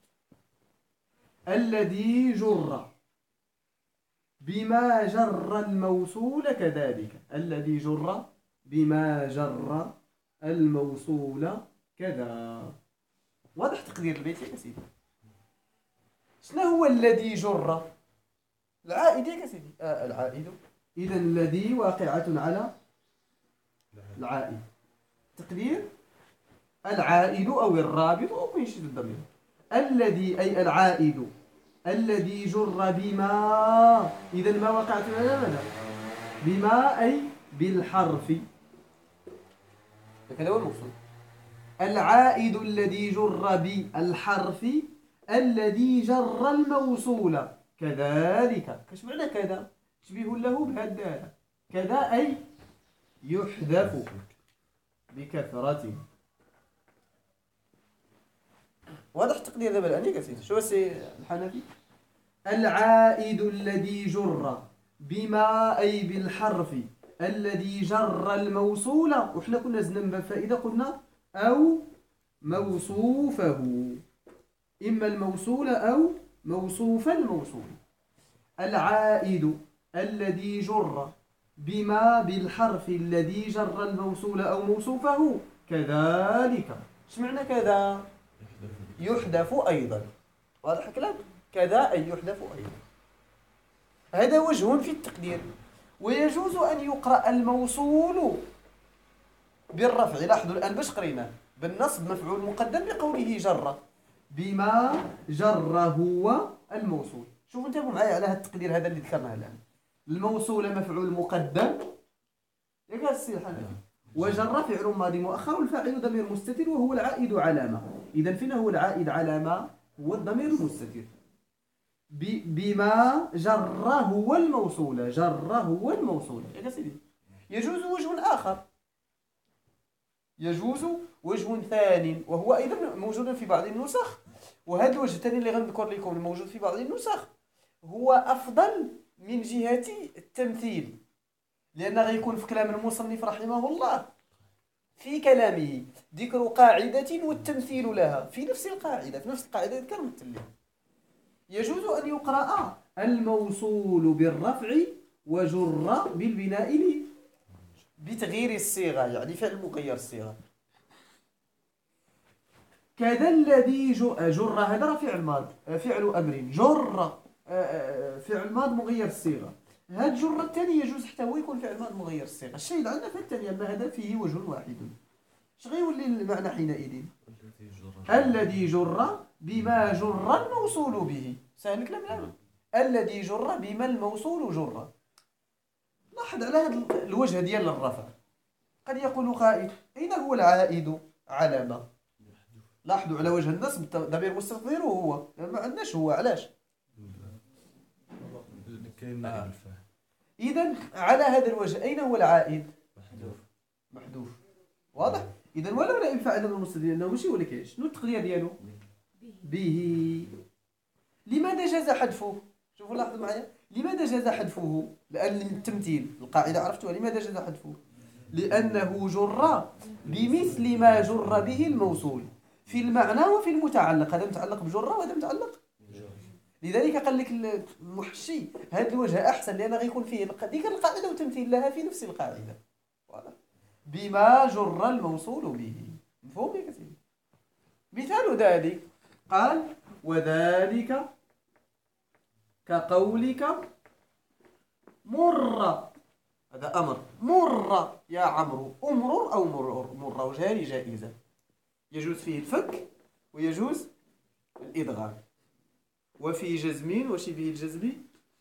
الذي جر بما جر الموصول كذلك. الذي جر بما جر الموصول كذا. واضح تقدير البيت يا سيدي؟ شنو هو الذي جر؟ العائد يا سيدي. العائد إذا الذي واقعة على العائد. تقدير العائد أو الرابط أو من شيء الضمير. الذي أي العائد الذي جر بما. إذا ما وقعت على ماذا؟ بما أي بالحرف. هكذا هو المقصود. العائد الذي جر بالحرف الذي جر الموصول كذلك. كش معنى كذا؟ تشبيه له بهالدالة. كذا أي يحذف بكثرة. واضح تقدير دابا الآن يا سيدي؟ شو السي الحنفي؟ العائد الذي جر بما أي بالحرف الذي جر الموصول. وحنا كنا زدنا من باب فائدة قلنا أو موصوفه، إما الموصول أو موصوف الموصول. العائد الذي جر بما بالحرف الذي جر الموصول أو موصوفه كذلك. ايش معنى كذا؟ يحذف أيضا. واضح الكلام؟ كذا أي يحذف أيضا. هذا وجه في التقدير. ويجوز أن يقرأ الموصول بالرفع. لاحظوا الآن باش قرينا بالنصب مفعول مقدم بقوله جر بما جر هو الموصول. شوفوا انتبهوا معايا على هذا التقدير هذا اللي ذكرناه الآن. الموصول مفعول مقدم ياك السي الحنفي، وجر فعل ماضي مؤخر والفاعل ضمير مستتر وهو العائد علامة. إذا فين هو العائد علامة؟ هو الضمير المستتر. بما جر هو الموصول. جر هو الموصول يا سيدي. يجوز وجه آخر، يجوز وجه ثاني وهو أيضا موجود في بعض النسخ. وهذا الوجه الثاني اللي غنذكر لكم الموجود في بعض النسخ هو أفضل من جهة التمثيل، لأن غيكون في كلام المصنف رحمه الله في كلامه ذكر قاعدة والتمثيل لها في نفس القاعدة، في نفس القاعدة اللي كان لها. يجوز أن يقرأ الموصول بالرفع وجر بالبناء بتغيير الصيغة، يعني فعل مغير الصيغة. كذا الذي جر هذا فعل ماض فعل أمر جر فعل ماض مغير الصيغة. هذا الجر الثاني يجوز حتى هو يكون فعل ماض مغير الصيغة. الشيء عندنا في الثانية أما هذا فيه وجه واحد. اش غيولي المعنى حينئذ؟ الذي جر بما جر الموصول به. سهل الكلام الآن. الذي جر بما الموصول جر. لاحظ على هذا الوجه ديال الرفع. قد يقول قائل أين هو العائد علامة؟ لاحظوا على وجه النصب ضمير مستتر هو ما عندناش هو. علاش؟ كاين نائب الفاعل. إذا على هذا الوجه أين هو العائد؟ محذوف. واضح؟ إذا ولو نائب فاعل المستتر لأنه ماشي هو اللي كاين. شنو التقدير ديالو؟ به. لماذا جاز حذفه؟ شوفوا لاحظوا معايا. لماذا جاز حذفه؟ لأن التمثيل القاعدة عرفتوها. لماذا جاز حذفه؟ لأنه جر بمثل ما جر به الموصول في المعنى وفي المتعلق. هذا متعلق بجر وهذا متعلق. لذلك قال لك المحشي هذا الوجه أحسن لأن غيكون فيه ديك القاعدة وتمثيل لها في نفس القاعدة. بما جر الموصول به. مفهوم يا كثير؟ مثال ذلك قال وذلك كقولك مر. هذا أمر. مر يا عمرو. أمرر أو مر وجهان جائزة. يجوز فيه الفك ويجوز الإدغام. وفي جزم وشبه الجزم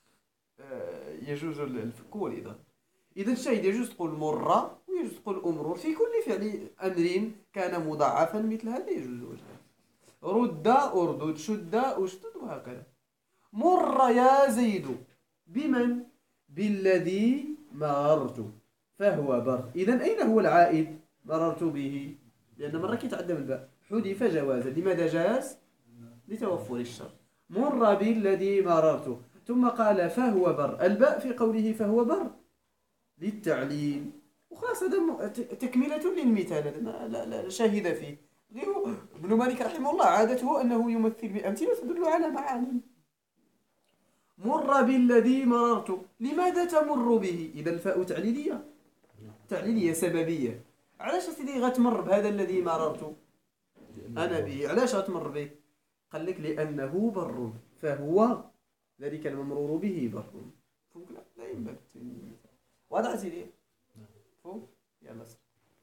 يجوز الفك والإدغام. إذا الشاهد يجوز تقول مر ويجوز تقول أمرر في كل فعل أمر كان مضاعفا مثل هذا يجوز وجهان. رد أردد شد أشدد وهكذا. مر يا زيد بمن؟ بالذي مررت فهو بر. إذن أين هو العائد؟ مررت به لأن مرة يتعدم الباء حذف جوازا. لماذا جاز؟ لتوفر الشر. مر بالذي مررت ثم قال فهو بر. الباء في قوله فهو بر للتعليل وخلاص. هذا تكملة للمثال لا شاهد فيه. ابن مالك رحمه الله عادته أنه يمثل بأمثلة تدل على معاني. مر بالذي مررت. لماذا تمر به؟ إذا الفاء تعليلية. تعليلية سببية. علاش سيدي غتمر بهذا الذي مررت أنا به؟ علاش غتمر به؟ قال لك لأنه بر فهو ذلك الممرور به بر. فهمت؟ لا ينبغي. واضح سيدي؟ فهمت؟ يلا سيدي.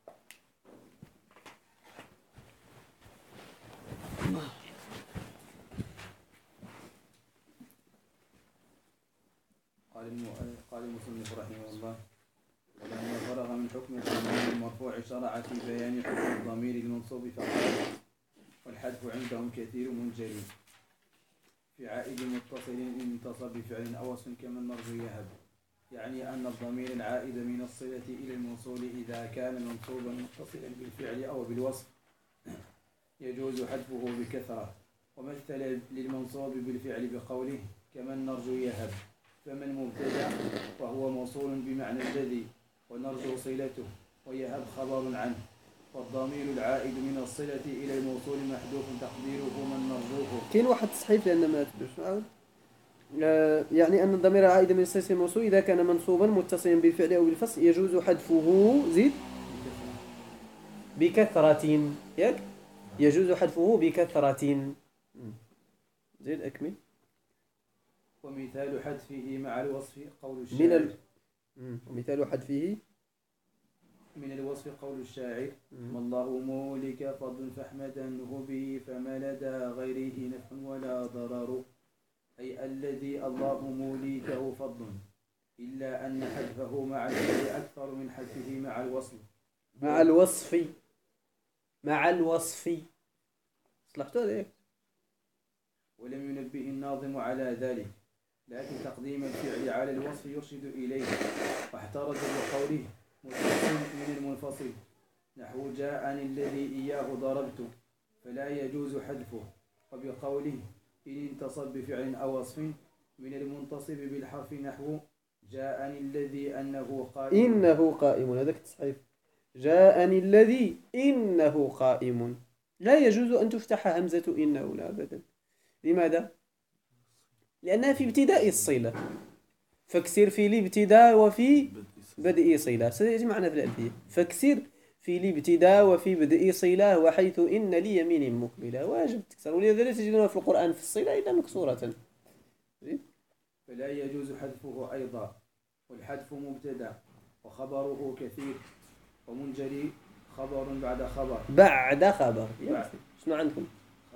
قال المصنف رحمه الله: ولما فرغ من حكم الضمير المرفوع شرع في بيان حكم الضمير المنصوب فقال: والحذف عندهم كثير منجلي في عائد متصل إن انتصب بفعل أو اسم كما المرجو يهب، يعني أن الضمير العائد من الصلة إلى الموصول إذا كان منصوبا متصلا بالفعل أو بالوصف يجوز حذفه بكثرة. ومثل للمنصوب بالفعل بقوله كما النرجو يهب، فما المبتدأ وهو موصول بمعنى الذي، ونرجو صلته، ويهب خبر عنه. والضمير العائد من الصلة إلى الموصول محذوف تقديره من نرجوه. كاين واحد التصحيف لأن ما تبدوش نعاود. يعني أن الضمير العائد من الصلة الموصول إذا كان منصوبا متصلا بالفعل أو بالفصل يجوز حذفه زيد بكثرة. ياك يجوز حذفه بكثرة. زيد أكمل. ومثال حذفه مع الوصف قول الشاعر ومثال حذفه من الوصف قول الشاعر: ما الله مولك فضل فاحمدنه به فما لدى غيره نفع ولا ضرر، أي الذي الله موليكه فضل، إلا أن حذفه مع الفعل أكثر من حذفه مع الوصف. مع الوصف صلحتوا هذاك. ولم ينبه الناظم على ذلك، لكن تقديم الفعل على الوصف يرشد إليه، واحترز بقوله متصل من المنفصل، نحو جاءني الذي إياه ضربت، فلا يجوز حذفه. وبقوله إن انتصب بفعل أو وصف من المنتصب بالحرف، نحو جاءني الذي إنه قائم. هذاك التصحيف جاءني الذي إنه قائم، لا يجوز أن تفتح همزة إنه، لا أبدا. لماذا؟ لأنها في ابتداء الصلة، فاكسر في الابتداء وفي بدء صلة. سيأتي معنا في الألفية. فاكسر في الابتداء وفي بدء صلة، وحيث إن ليمين مقبلة واجب تكسر، ولذلك تجدونها في القرآن في الصلة إلا مكسورة. فلا يجوز حذفه أيضا. والحذف مبتدأ وخبره كثير، ومنجلي خبر بعد خبر. شنو عندكم؟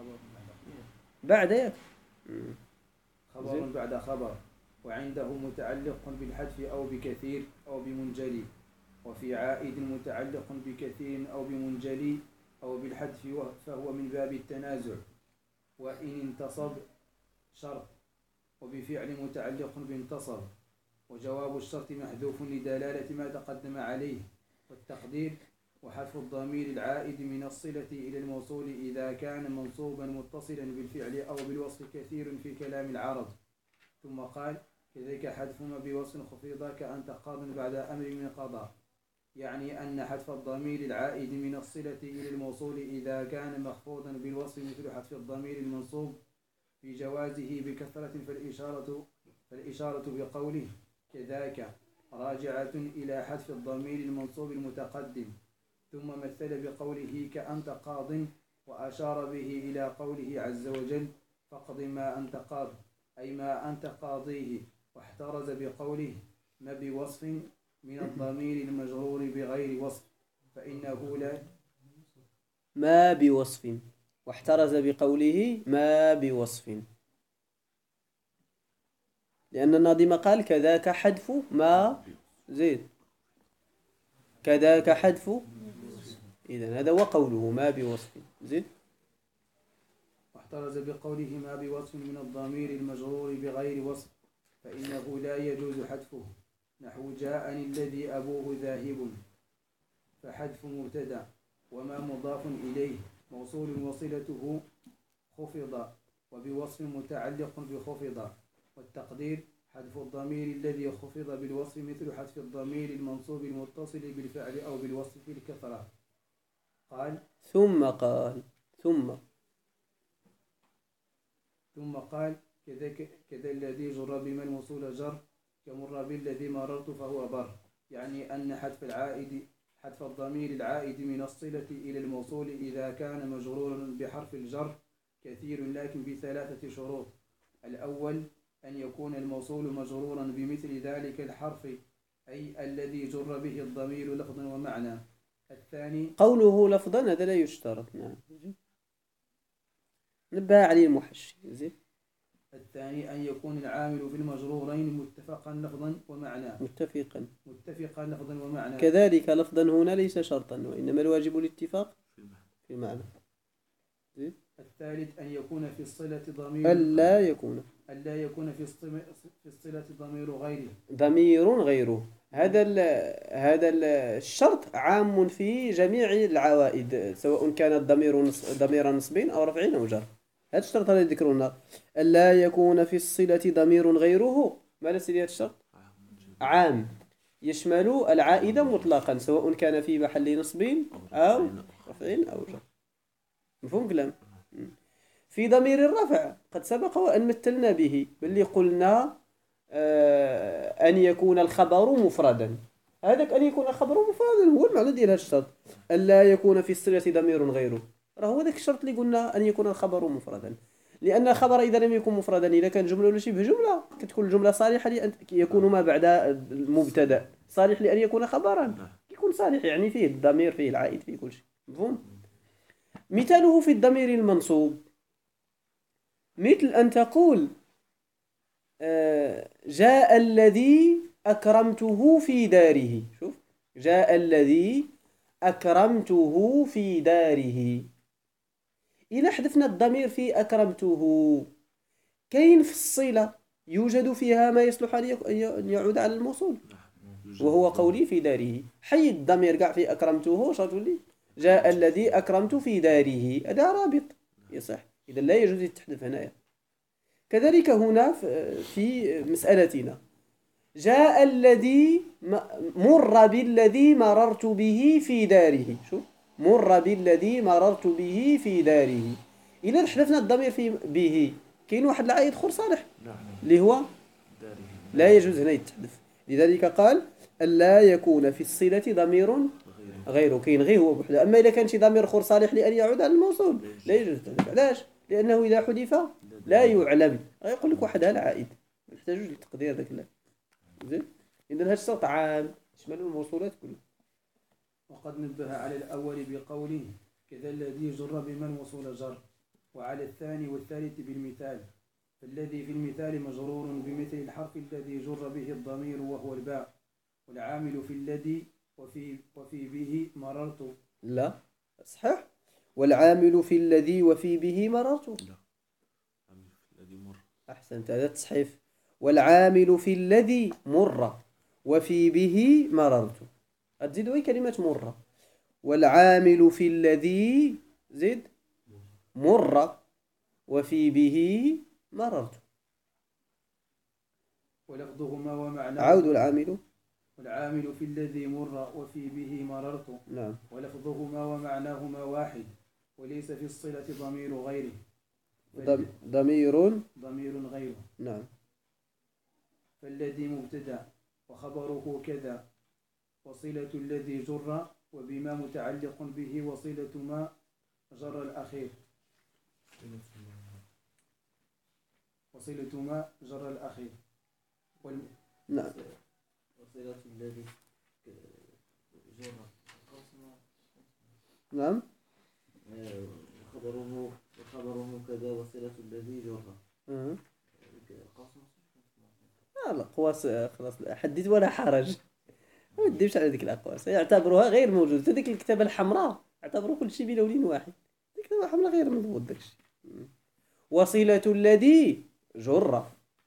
بعد خبر بعد خبر، وعنده متعلق بالحذف أو بكثير أو بمنجلي، وفي عائد متعلق بكثير أو بمنجلي أو بالحذف فهو من باب التنازع. وإن انتصب شرط وبفعل متعلق بانتصب، وجواب الشرط محذوف لدلالة ما تقدم عليه. والتقدير وحذف الضمير العائد من الصلة إلى الموصول إذا كان منصوبا متصلا بالفعل أو بالوصف كثير في كلام العرب. ثم قال كذلك حذف ما بوصف خفض كأنت قاض بعد أمر من قضاء، يعني أن حذف الضمير العائد من الصلة إلى الموصول إذا كان مخفوضا بالوصف مثل حذف الضمير المنصوب في جوازه بكثرة، فالإشارة بقوله كذاك راجعة إلى حذف الضمير المنصوب المتقدم. ثم مثل بقوله كأنت قاض، وأشار به إلى قوله عز وجل فاقض ما أنت قاض، أي ما أنت قاضيه. واحترز بقوله ما بوصف من الضمير المجرور بغير وصف، فإنه لا ما بوصف. واحترز بقوله ما بوصف، لأن الناظم قال كذاك حذف ما زيد، كذاك حذف، إذن هذا هو قوله ما بوصف زيد. واحترز بقوله ما بوصف من الضمير المجرور بغير وصف، فإنه لا يجوز حذفه، نحو جاءني الذي أبوه ذاهب، فحذف مبتدأ وما مضاف إليه موصول وصلته خفض، وبوصف متعلق بخفض. والتقدير حذف الضمير الذي خفض بالوصف مثل حذف الضمير المنصوب المتصل بالفعل أو بالوصف في الكثرة. قال ثم قال كذا الذي جر بما الموصول جر، كمر بالذي مررت فهو بر. يعني أن حذف الضمير العائد من الصلة إلى الموصول إذا كان مجرورا بحرف الجر كثير لكن بثلاثة شروط. الأول أن يكون الموصول مجرورا بمثل ذلك الحرف أي الذي جر به الضمير لفظا ومعنى. الثاني قوله لفظا هذا لا يشترط. نعم نبه عليه المحشي. زين. الثاني أن يكون العامل في المجرورين متفقا لفظا ومعنى. متفقا لفظا ومعنى. كذلك لفظا هنا ليس شرطا وإنما الواجب الاتفاق في المعنى. زين. الثالث أن يكون في الصلة ضمير ألا يكون في الصلة ضمير غيره. هذا الشرط عام في جميع العوائد سواء كانت ضمير نصب أو رفع أو جر. هذا الشرط الذي ذكرنا ألا يكون في الصلة ضمير غيره. ما سيدي هذا الشرط؟ عام يشمل العائد مطلقا سواء كان في محل نصب أو رفع أو جر. مفهوم كلام؟ في ضمير الرفع قد سبق وأن مثلنا به باللي قلنا أن يكون الخبر مفردا. هذاك أن يكون الخبر مفردا هو المعنى ديال هذا الشرط. ألا يكون في الصلة ضمير غيره راه هو ذاك الشرط اللي قلنا أن يكون الخبر مفردا. لأن الخبر إذا لم يكن مفردا إذا كان جملة ولا شبه جملة كتكون الجملة صالحة لأن يكون ما بعد المبتدأ صالح لأن يكون خبرا. يكون صالح يعني فيه الضمير فيه العائد فيه كل شيء. مفهوم؟ مثاله في الضمير المنصوب مثل أن تقول جاء الذي أكرمته في داره. شوف جاء الذي أكرمته في داره. إذا حذفنا الضمير في أكرمته كاين في الصلة يوجد فيها ما يصلح أن يعود على الموصول وهو قولي في داره. حيد الضمير قاع في أكرمته شرط لي جاء الذي أكرمت في داره هذا رابط يصح. إذا لا يجوز التحذف هنا. كذلك هنا في مسألتنا جاء الذي مر بالذي مررت به في داره. شوف مر بالذي مررت به في داره. إذا حذفنا الضمير في به كاين واحد العائد اخر صالح اللي هو لا يجوز هنا يتحذف. لذلك قال ألا يكون في الصلة ضمير غيره. كاين غير هو بوحده. أما إذا كان شي ضمير اخر صالح لأن يعود على الموصول لا يجوز التحذف. علاش؟ لأنه إذا حذف لا يعلم غيقول لك واحد العائد ما نحتاجوش للتقدير ذاك لا. زين. إذا هذا الشرط عام يشمل الموصولات كلها. وقد نبه على الأول بقوله كذا الذي جر بما الموصول جر وعلى الثاني والثالث بالمثال. فالذي في المثال مجرور بمثل الحرف الذي جر به الضمير وهو الباء والعامل في الذي وفي به مررت. لا صحيح. والعامل في الذي وفي به مررت. لا الذي مر. أحسنت هذا تصحيف. والعامل في الذي مر وفي به مررت. أتزيد وين كلمة مر. والعامل في الذي زد مر وفي به مررت. ولفظهما ومعناه. عود العامل. والعامل في الذي مر وفي به مررت. نعم. ولفظهما ومعناهما واحد وليس في الصلة ضمير غيره. ضمير غيره. نعم. فالذي مبتدأ وخبره كذا وصلة الذي جر وبما متعلق به وصلة ما جر الأخير. وصلة ما جر الأخير. نعم. وصلة الذي جر. نعم. خبره كذا وصلة الذي جر. الأقواس خلاص حدث ولا حرج. ما نديوش على ذيك الأقواس يعتبروها غير موجودة. هذيك الكتابة الحمراء اعتبروا كل شيء بلون واحد. الكتابة الحمراء غير مضبوط داك الشيء. وصلة الذي جر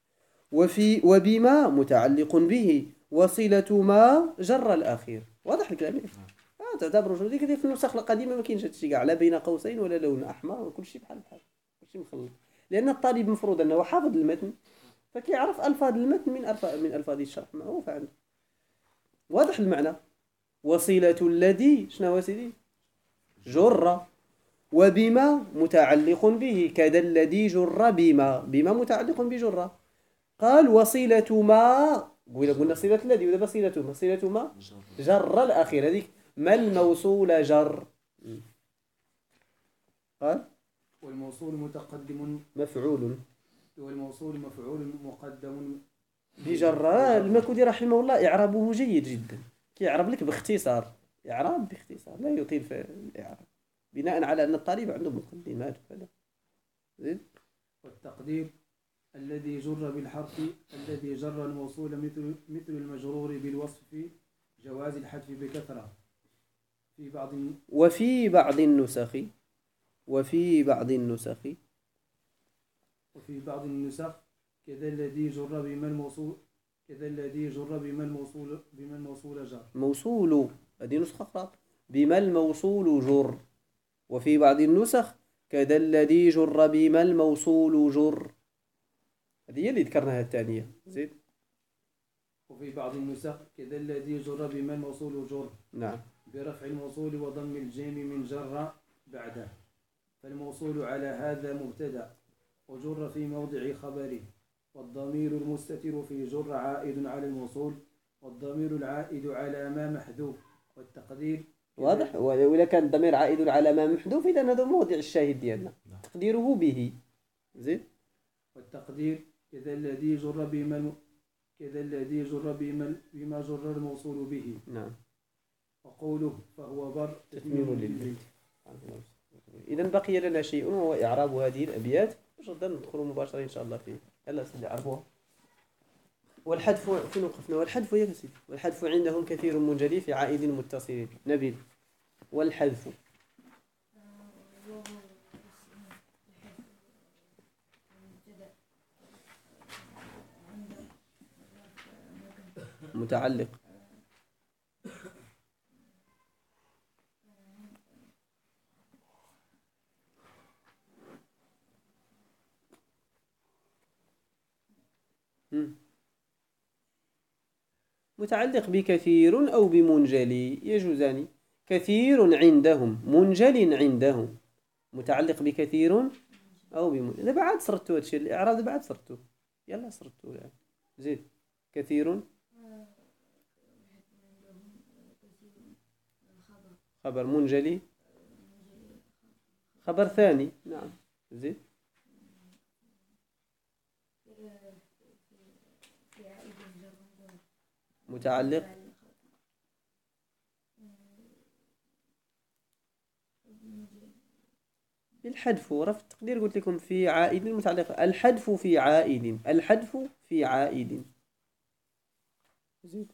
وبما متعلق به وصلة ما جر الأخير. واضح الكلام؟ تعتبروا ديك في النسخ القديمة ما كاينش هادشي كاع لا بين قوسين ولا لون أحمر وكل شيء بحال كل شيء مخلط. لأن الطالب مفروض أنه حافظ المتن فكيعرف ألفاظ المتن من ألفاظ الشرح معروف عنده. واضح المعنى. وصلة الذي شنو هو سيدي جر وبما متعلق به كذا الذي جر بما متعلق بجر. قال وصلة ما قلنا صلة الذي ودابا صلة، صلة ما جر. جر الأخير، هذيك ما الموصول جر. قال والموصول متقدم مفعول والموصول مفعول مقدم بجر. المكودي رحمه الله إعرابه جيد جدا، كيعرب لك باختصار، إعراب باختصار لا يطيل في الإعراب، بناء على أن الطالب عنده مقدمات وكذا. زين. والتقدير الذي جر بالحرف الذي جر الموصول مثل المجرور بالوصف جواز الحذف بكثرة في بعض وفي بعض النسخ وفي بعض النسخ وفي بعض النسخ كذا الذي جر بما الموصول جر. موصول، هذه نسخة أخرى، بما الموصول جر. وفي بعض النسخ كذا الذي جر بما الموصول جر، هذه هي اللي ذكرناها الثانية. زين. وفي بعض النسخ كذا الذي جر بما الموصول جر نعم. برفع الموصول وضم الجيم من جر بعده، فالموصول على هذا مبتدأ وجر في موضع خبره، والضمير المستتر في جر عائد على الموصول، والضمير العائد على ما محذوف، والتقدير واضح. وإذا كان الضمير عائد على ما محذوف إذا هذا موضع الشاهد ديالنا، تقديره به. زين. والتقدير كذا الذي جر بما جر الموصول به. نعم. وقوله فهو بر تتميم للبيت. إذا بقي لنا شيء وهو إعراب هذه الأبيات، باش غدا ندخلوا مباشرة إن شاء الله فيه. يلا سيدي عرفوها. والحذف فين وقفنا؟ والحذف يا سيدي، والحذف عندهم كثير منجلي في عائد متصل. نبيل. والحذف متعلق متعلق بكثير أو بمنجلي، يجوزان. كثير عندهم، منجل عندهم، متعلق بكثير أو بمنجلي. دابا عاد سردتو هادشي الإعراب، دابا عاد سردتو، يلا سردتو يعني. زيد. كثير خبر منجلي خبر ثاني. نعم. زيد. متعلق بالحذف، ورفع التقدير قلت لكم في عائد متعلق، الحذف في عائد، الحذف في عائد. زيد.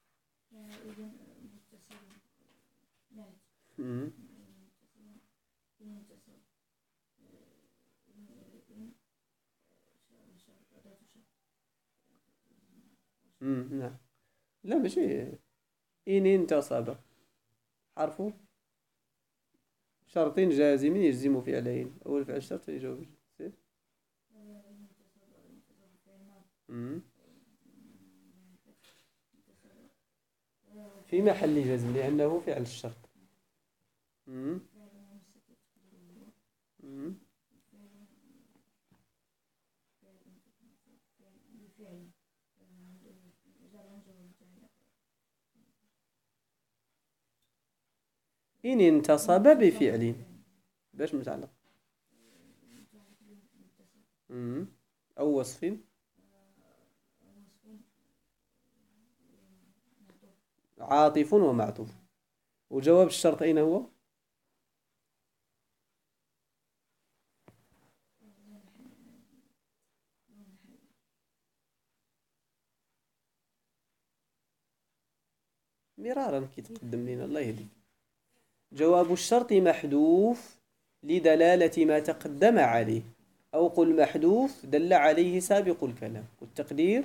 نعم. لا ماشي إن انتصب حرف شرط جازم يجزم فعلين، أول فعل شرط يجوز. في محل جزم لأنه فعل الشرط. إن انتصب بفعل باش متعلق أو وصف عاطف ومعطوف. وجواب الشرط أين هو؟ مرارا كي تقدم لنا الله يهديك. جواب الشرط محذوف لدلالة ما تقدم عليه، أو قل محذوف دل عليه سابق الكلام. والتقدير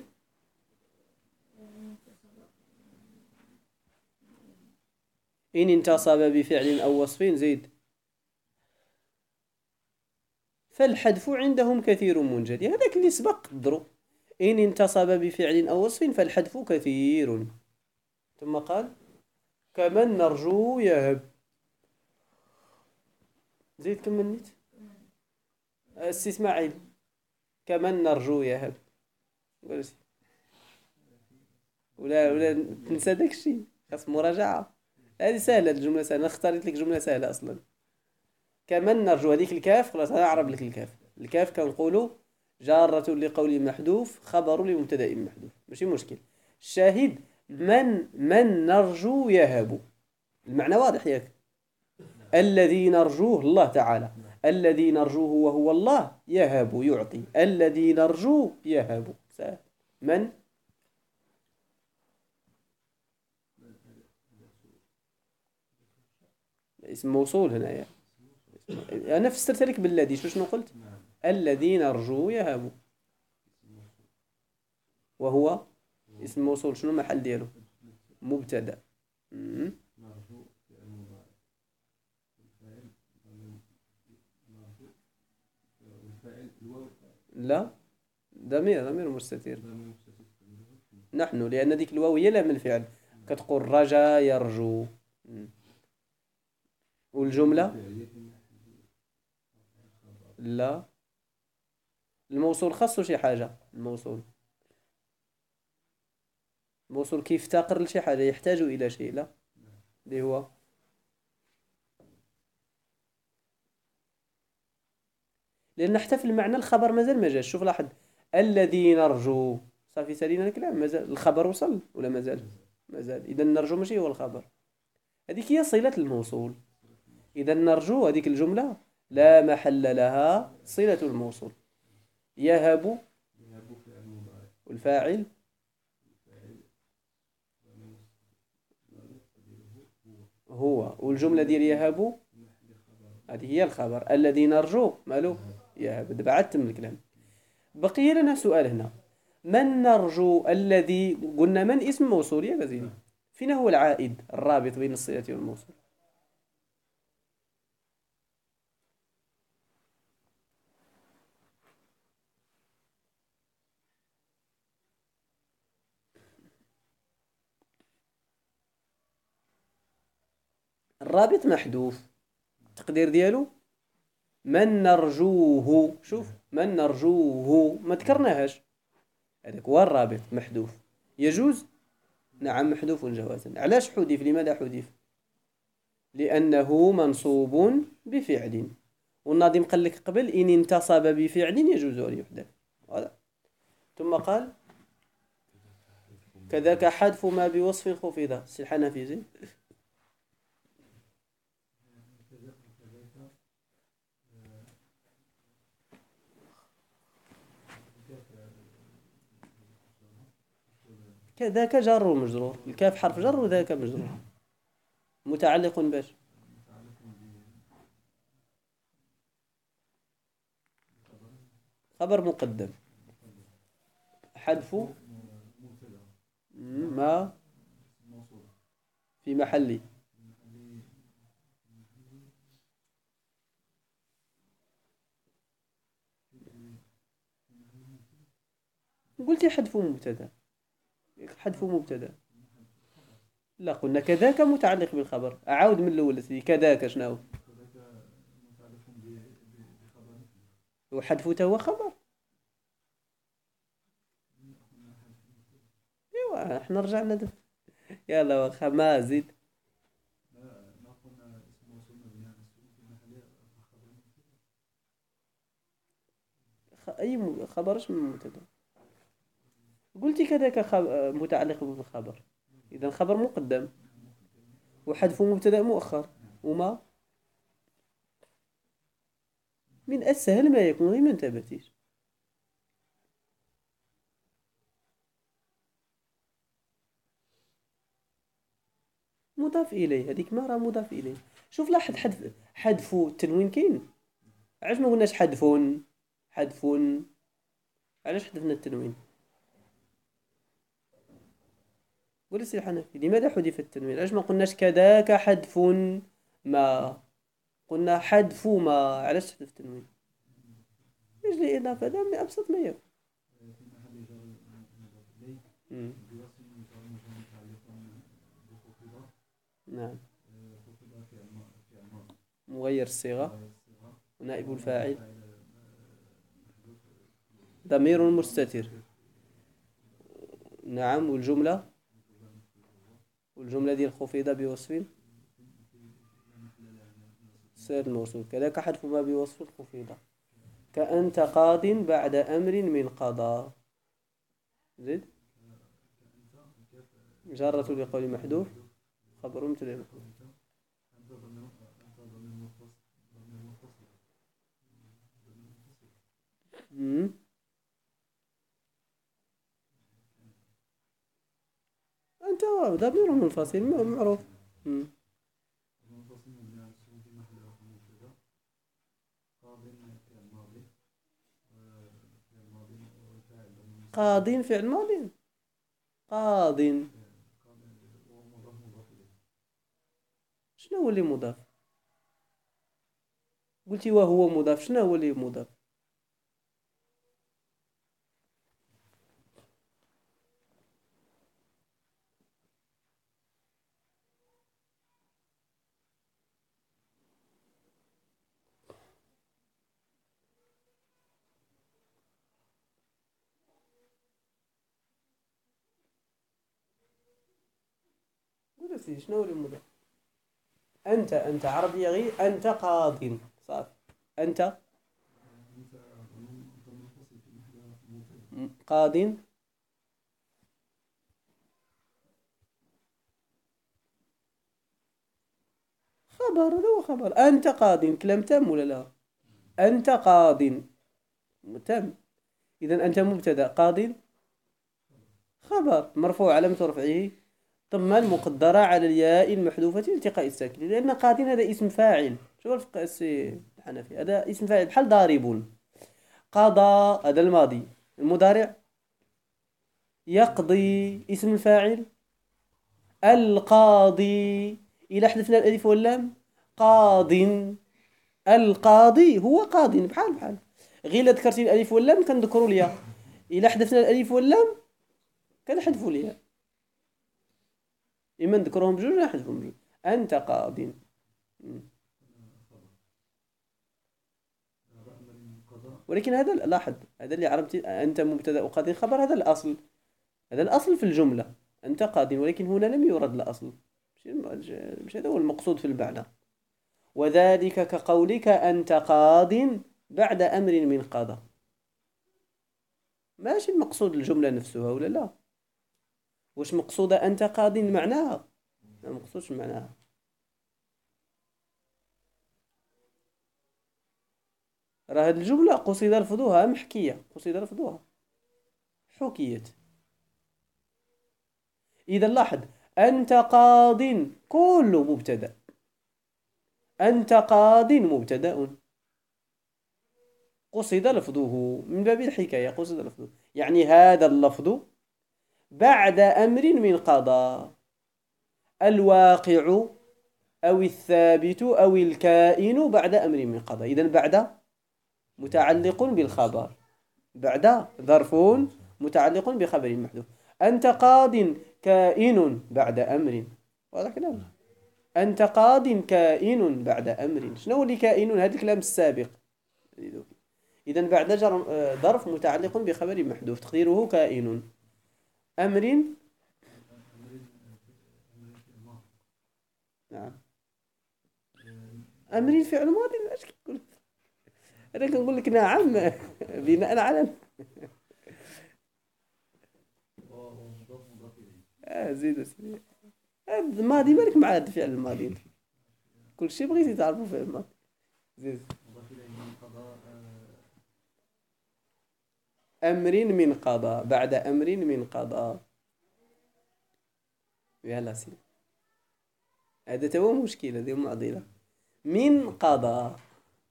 إن انتصب بفعل أو وصف. زيد. فالحذف عندهم كثير منجلي، هذاك اللي سبق قدروا. إن انتصب بفعل أو وصف فالحذف كثير. ثم قال كمن نرجو يهب. زيد كملت السي إسماعيل. كمن نرجو يهب. ولا تنسى داك الشيء، خاص مراجعة. هذه سهلة، الجملة سهلة، أنا اختاريت لك جملة سهلة أصلا. كمان نرجو هذيك الكاف، خلاص أنا أعرف لك الكاف. الكاف كنقولوا جارة لقول محذوف خبر لمبتدأ محذوف، ماشي مشكل. الشاهد من نرجو يهب، المعنى واضح ياك. الذي نرجوه الله تعالى، الذي نرجوه وهو الله يهب يعطي، الذي نرجوه يهب. سهل. من اسم موصول هنا. أنا فسرت لك بالذي، شنو قلت؟ الذي نرجو يهب، وهو اسم موصول، شنو المحل ديالو؟ مبتدأ. لا، ضمير مستتر. نحن، لأن ديك الواو هي لام الفعل، كتقول رجا يرجو. والجملة لا، الموصول خاصو شي حاجة. الموصول كيفتقر لشي حاجة، يحتاج إلى شيء. لا، اللي هو لأن حتى في المعنى الخبر مازال ما جاش. شوف لاحظ، الذي نرجو صافي سالينا الكلام، مازال الخبر وصل ولا مازال. إذا نرجو ماشي هو الخبر، هذيك هي صلة الموصول. إذا نرجو هذيك الجملة لا محل لها صلة الموصول. يهب والفاعل هو، والجملة ديال يهب هذه هي الخبر. الذي نرجو مالو يهب. دابا عاد تم الكلام. بقي لنا سؤال هنا، من نرجو؟ الذي قلنا من اسم موصول يا غزيلي، فين هو العائد الرابط بين الصلة والموصول؟ الرابط محذوف، التقدير ديالو من نرجوه. شوف، من نرجوه ما ذكرناهاش، هذاك هو الرابط محذوف. يجوز؟ نعم محذوف جوازا. علاش حذف؟ لماذا حذف؟ لأنه منصوب بفعل، والناظم قال لك قبل إن انتصب بفعل يجوز أن يحذف. ثم قال كذاك حذف ما بوصف خفض. سي الحنفي زين. كذاك جار ومجرور، الكاف حرف جر وذاك مجرور، متعلق باش خبر مقدم. حذف ما في محل قلت حذف مبتدا. حذف مبتدا، لا قلنا كذاك متعلق بالخبر. أعاود من الأول سيدي، كذاك شنو هو؟ حذف هو خبر. ايوا احنا رجعنا يلا واخا ما زيد. اي خبرش من مبتدا. قلت كذاك متعلق بالخبر، اذا الخبر مقدم وحذف مبتدا مؤخر. وما من اسهل ما يكون، غير ما انتبهتيش. مضاف اليه، هذيك ما راه مضاف اليه. شوف لاحظ، حذف التنوين كاين. علاش ما قلناش حذف؟ علاش حذفنا التنوين؟ قول السي الحنفي لماذا حذف التنوين؟ علاش ما قلناش كذاك حذف ما؟ قلنا حذف ما، علاش حذف التنوين؟ يجري إضافة، هذا من أبسط ما يكون. نعم، مغير الصيغة ونائب الفاعل ضمير مستتر. نعم، والجملة والجملة ديال خفض بوصف صيغة الموصول كذلك حذف ما بوصف خفض كأنت قاض بعد أمر من قضاء. زيد جارة لقول محذوف خبر مبتدأ محذوف. أنت ضمير منفصل معروف. قاض فعل ماضي قاض شنو هو اللي مضاف؟ قلتي وهو مضاف، شنو هو اللي مضاف؟ قول سيدي شنو هو اللي مضاف؟ أنت عربي غير أنت قاض صافي. أنت قاض خبر، هذا هو خبر. أنت قاض كلام تام ولا لا؟ أنت قاض تام. إذا أنت مبتدأ قاض خبر مرفوع علامة رفعه ضمة المقدرة على الياء المحذوفة لالتقاء الساكن، لأن قاض هذا اسم فاعل. شوف الفقه الحنفي هذا اسم فاعل بحال ضاربون. قضى هذا الماضي. المضارع يقضي اسم الفاعل. القاضي إلى حذفنا الألف واللام قاض. القاضي هو قاض بحال غير إلا ذكرتي الألف واللام كنذكروا الياء. إلى حذفنا الألف واللام كنحذفوا الياء. إما نذكرهم بجوج ولا نحذفهم بجوج. أنت قاض. ولكن هذا لاحظ هذا اللي عرفتي أنت مبتدأ وقاض خبر، هذا الأصل. هذا الأصل في الجملة أنت قاض، ولكن هنا لم يورد الأصل. مش هذا هو المقصود في المعنى. وذلك كقولك أنت قاض بعد أمر من قضى. ماشي المقصود الجملة نفسها ولا لا؟ واش مقصودة أنت قاض معناها؟ ما مقصودش معناها. راه هاد الجملة قصد لفظها محكية، قصد لفظها حكيت. إذا لاحظ أنت قاض كله مبتدأ. أنت قاض مبتدأ قصد لفظه من باب الحكاية. قصد لفظه يعني هذا اللفظ بعد أمر من قضاء. الواقع أو الثابت أو الكائن بعد أمر من قضاء. إذن بعد متعلق بالخبر، بعد ظرف متعلق بخبر محذوف. أنت قاض كائن بعد أمر. واضح كلام؟ أنت قاض كائن بعد أمر. شنو اللي كائن؟ هذا الكلام السابق. إذن بعد ظرف متعلق بخبر محذوف تقديره كائن. أمر نعم. أمر فعل ماضي. اش كنقول أنا كنقول لك نعم بناء على زيد سيدي. الماضي مالك مع هذا الفعل الماضي. كل شيء بغيتي تعرفوا فعل الماضي. زيد. أمر من قضاء بعد أمر من قضاء. يلا سيدي هذا تو مشكلة هذه معضلة. من قضاء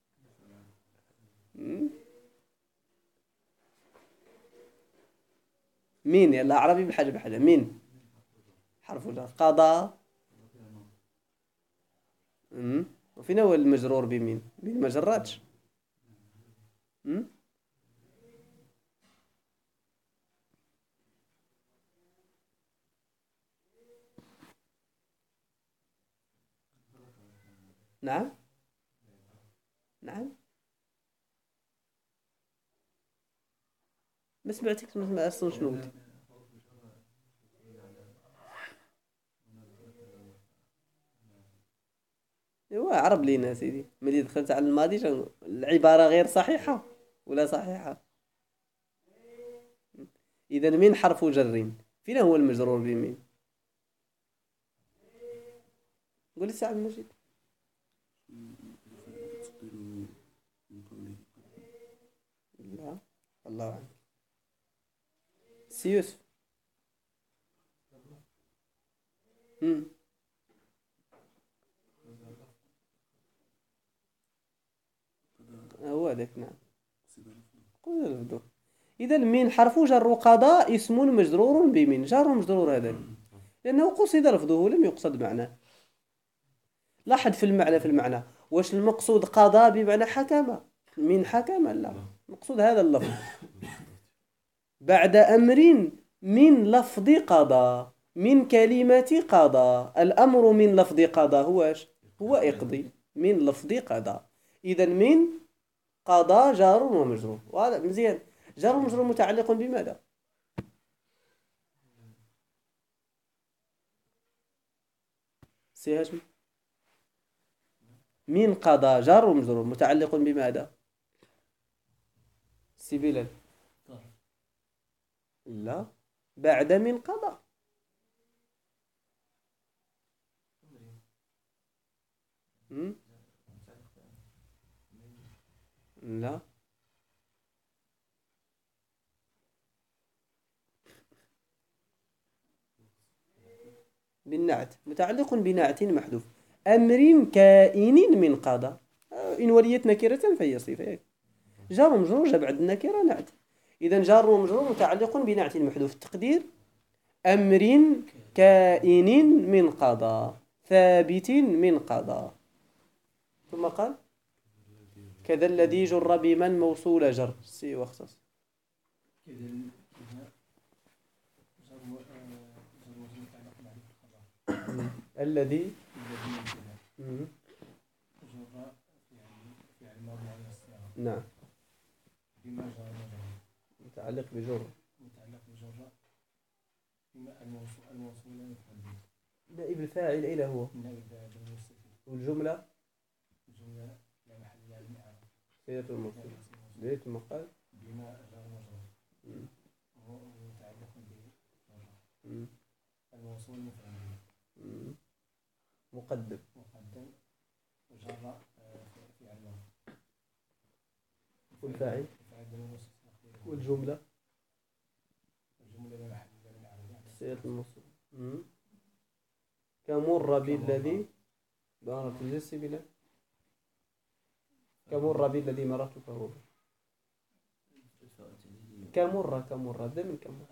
من يلا عربي بحاجة من حرف ولا قضاء. وفين هو المجرور بمن؟ من ما جراتش. نعم نعم ما سمعتك. ما أصلا شنو قلت؟ ايوا عرب لينا سيدي ملي دخلت على الماضي العبارة غير صحيحة ولا صحيحة. إذا من حرف جر، فين هو المجرور بمن؟ قول لي سي عبد المجيد. تقدير من قوله. لا، الله أعلم. سي يوسف. مم. هو هذاك نعم. قول الفضول. إذا من حرف جر قضاء اسم مجرور بمن، جار مجرور هذا لأنه قصد لفظه ولم يقصد معناه. لاحظ في المعنى واش المقصود قضى بمعنى حكم؟ من حكم لا، المقصود هذا اللفظ. بعد أمر من لفظ قضى، من كلمة قضى. الأمر من لفظ قضى هو ايش؟ هو اقضي، من لفظ قضى. إذا من قضى جار ومجرور، وهذا مزيان. جار ومجرور متعلق بماذا؟ سي هاشم. من قضى جار ومجرور متعلق بماذا؟ سي بلال. لا، بعد من قضى. م? لا، بالنعت، متعلق بنعت محذوف. أمر كائن من قضى، إن وليت نكرة فهي صفة. جار ومجرور جاء بعد النكرة نعت. إذا جار ومجرور متعلق بنعت محذوف. التقدير أمر كائن من قضى، ثابت من قضى. ثم قال كذا الذي جر بمن موصول جر سي واختص. الذي نعم متعلق بجر، نائب الفاعل أين هو؟ والجملة صيغة الموصول بداية المقال بما جار مجرور وهو متعلق به الموصول مفعول مقدم وجر في علمه والفاعل والجملة لا محل من الإعراب صيغة الموصول. كمر بالذي بارت الجس بلا كمر بالذي مررت فهو كمر ذا من كمر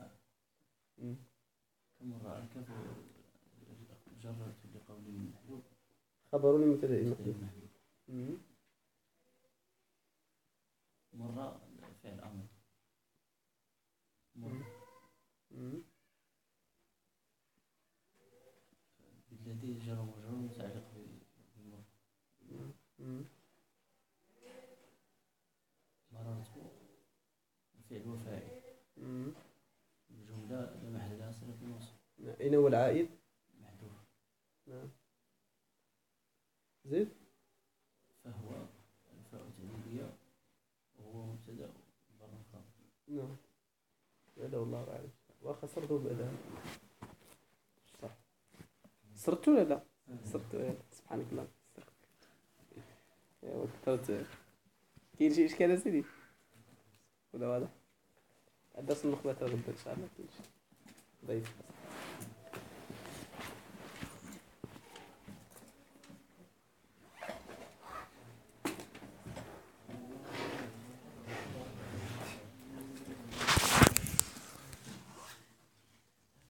الكف جرت لقول المحذوف خبر لمبتدأ محذوف. مرة فعل أمر بالذي جر مجرور متعلق بالمر. مررت فعل وفاعل الجملة لا محل لها صلة الوصف. أين هو العائد؟ محذوف. نعم زيد. فهو الفاء تعليلية وهو مبتدأ وبر خبر. نعم هذا والله أعلم. وخسرته بأداء صح. صرت ولا لا؟ صرت. سبحانك الله. يا وقتت كاين شي إشكال سيدي ولا واضح؟ الدرس النخبة غدا إن شاء الله كاين شي ضيف.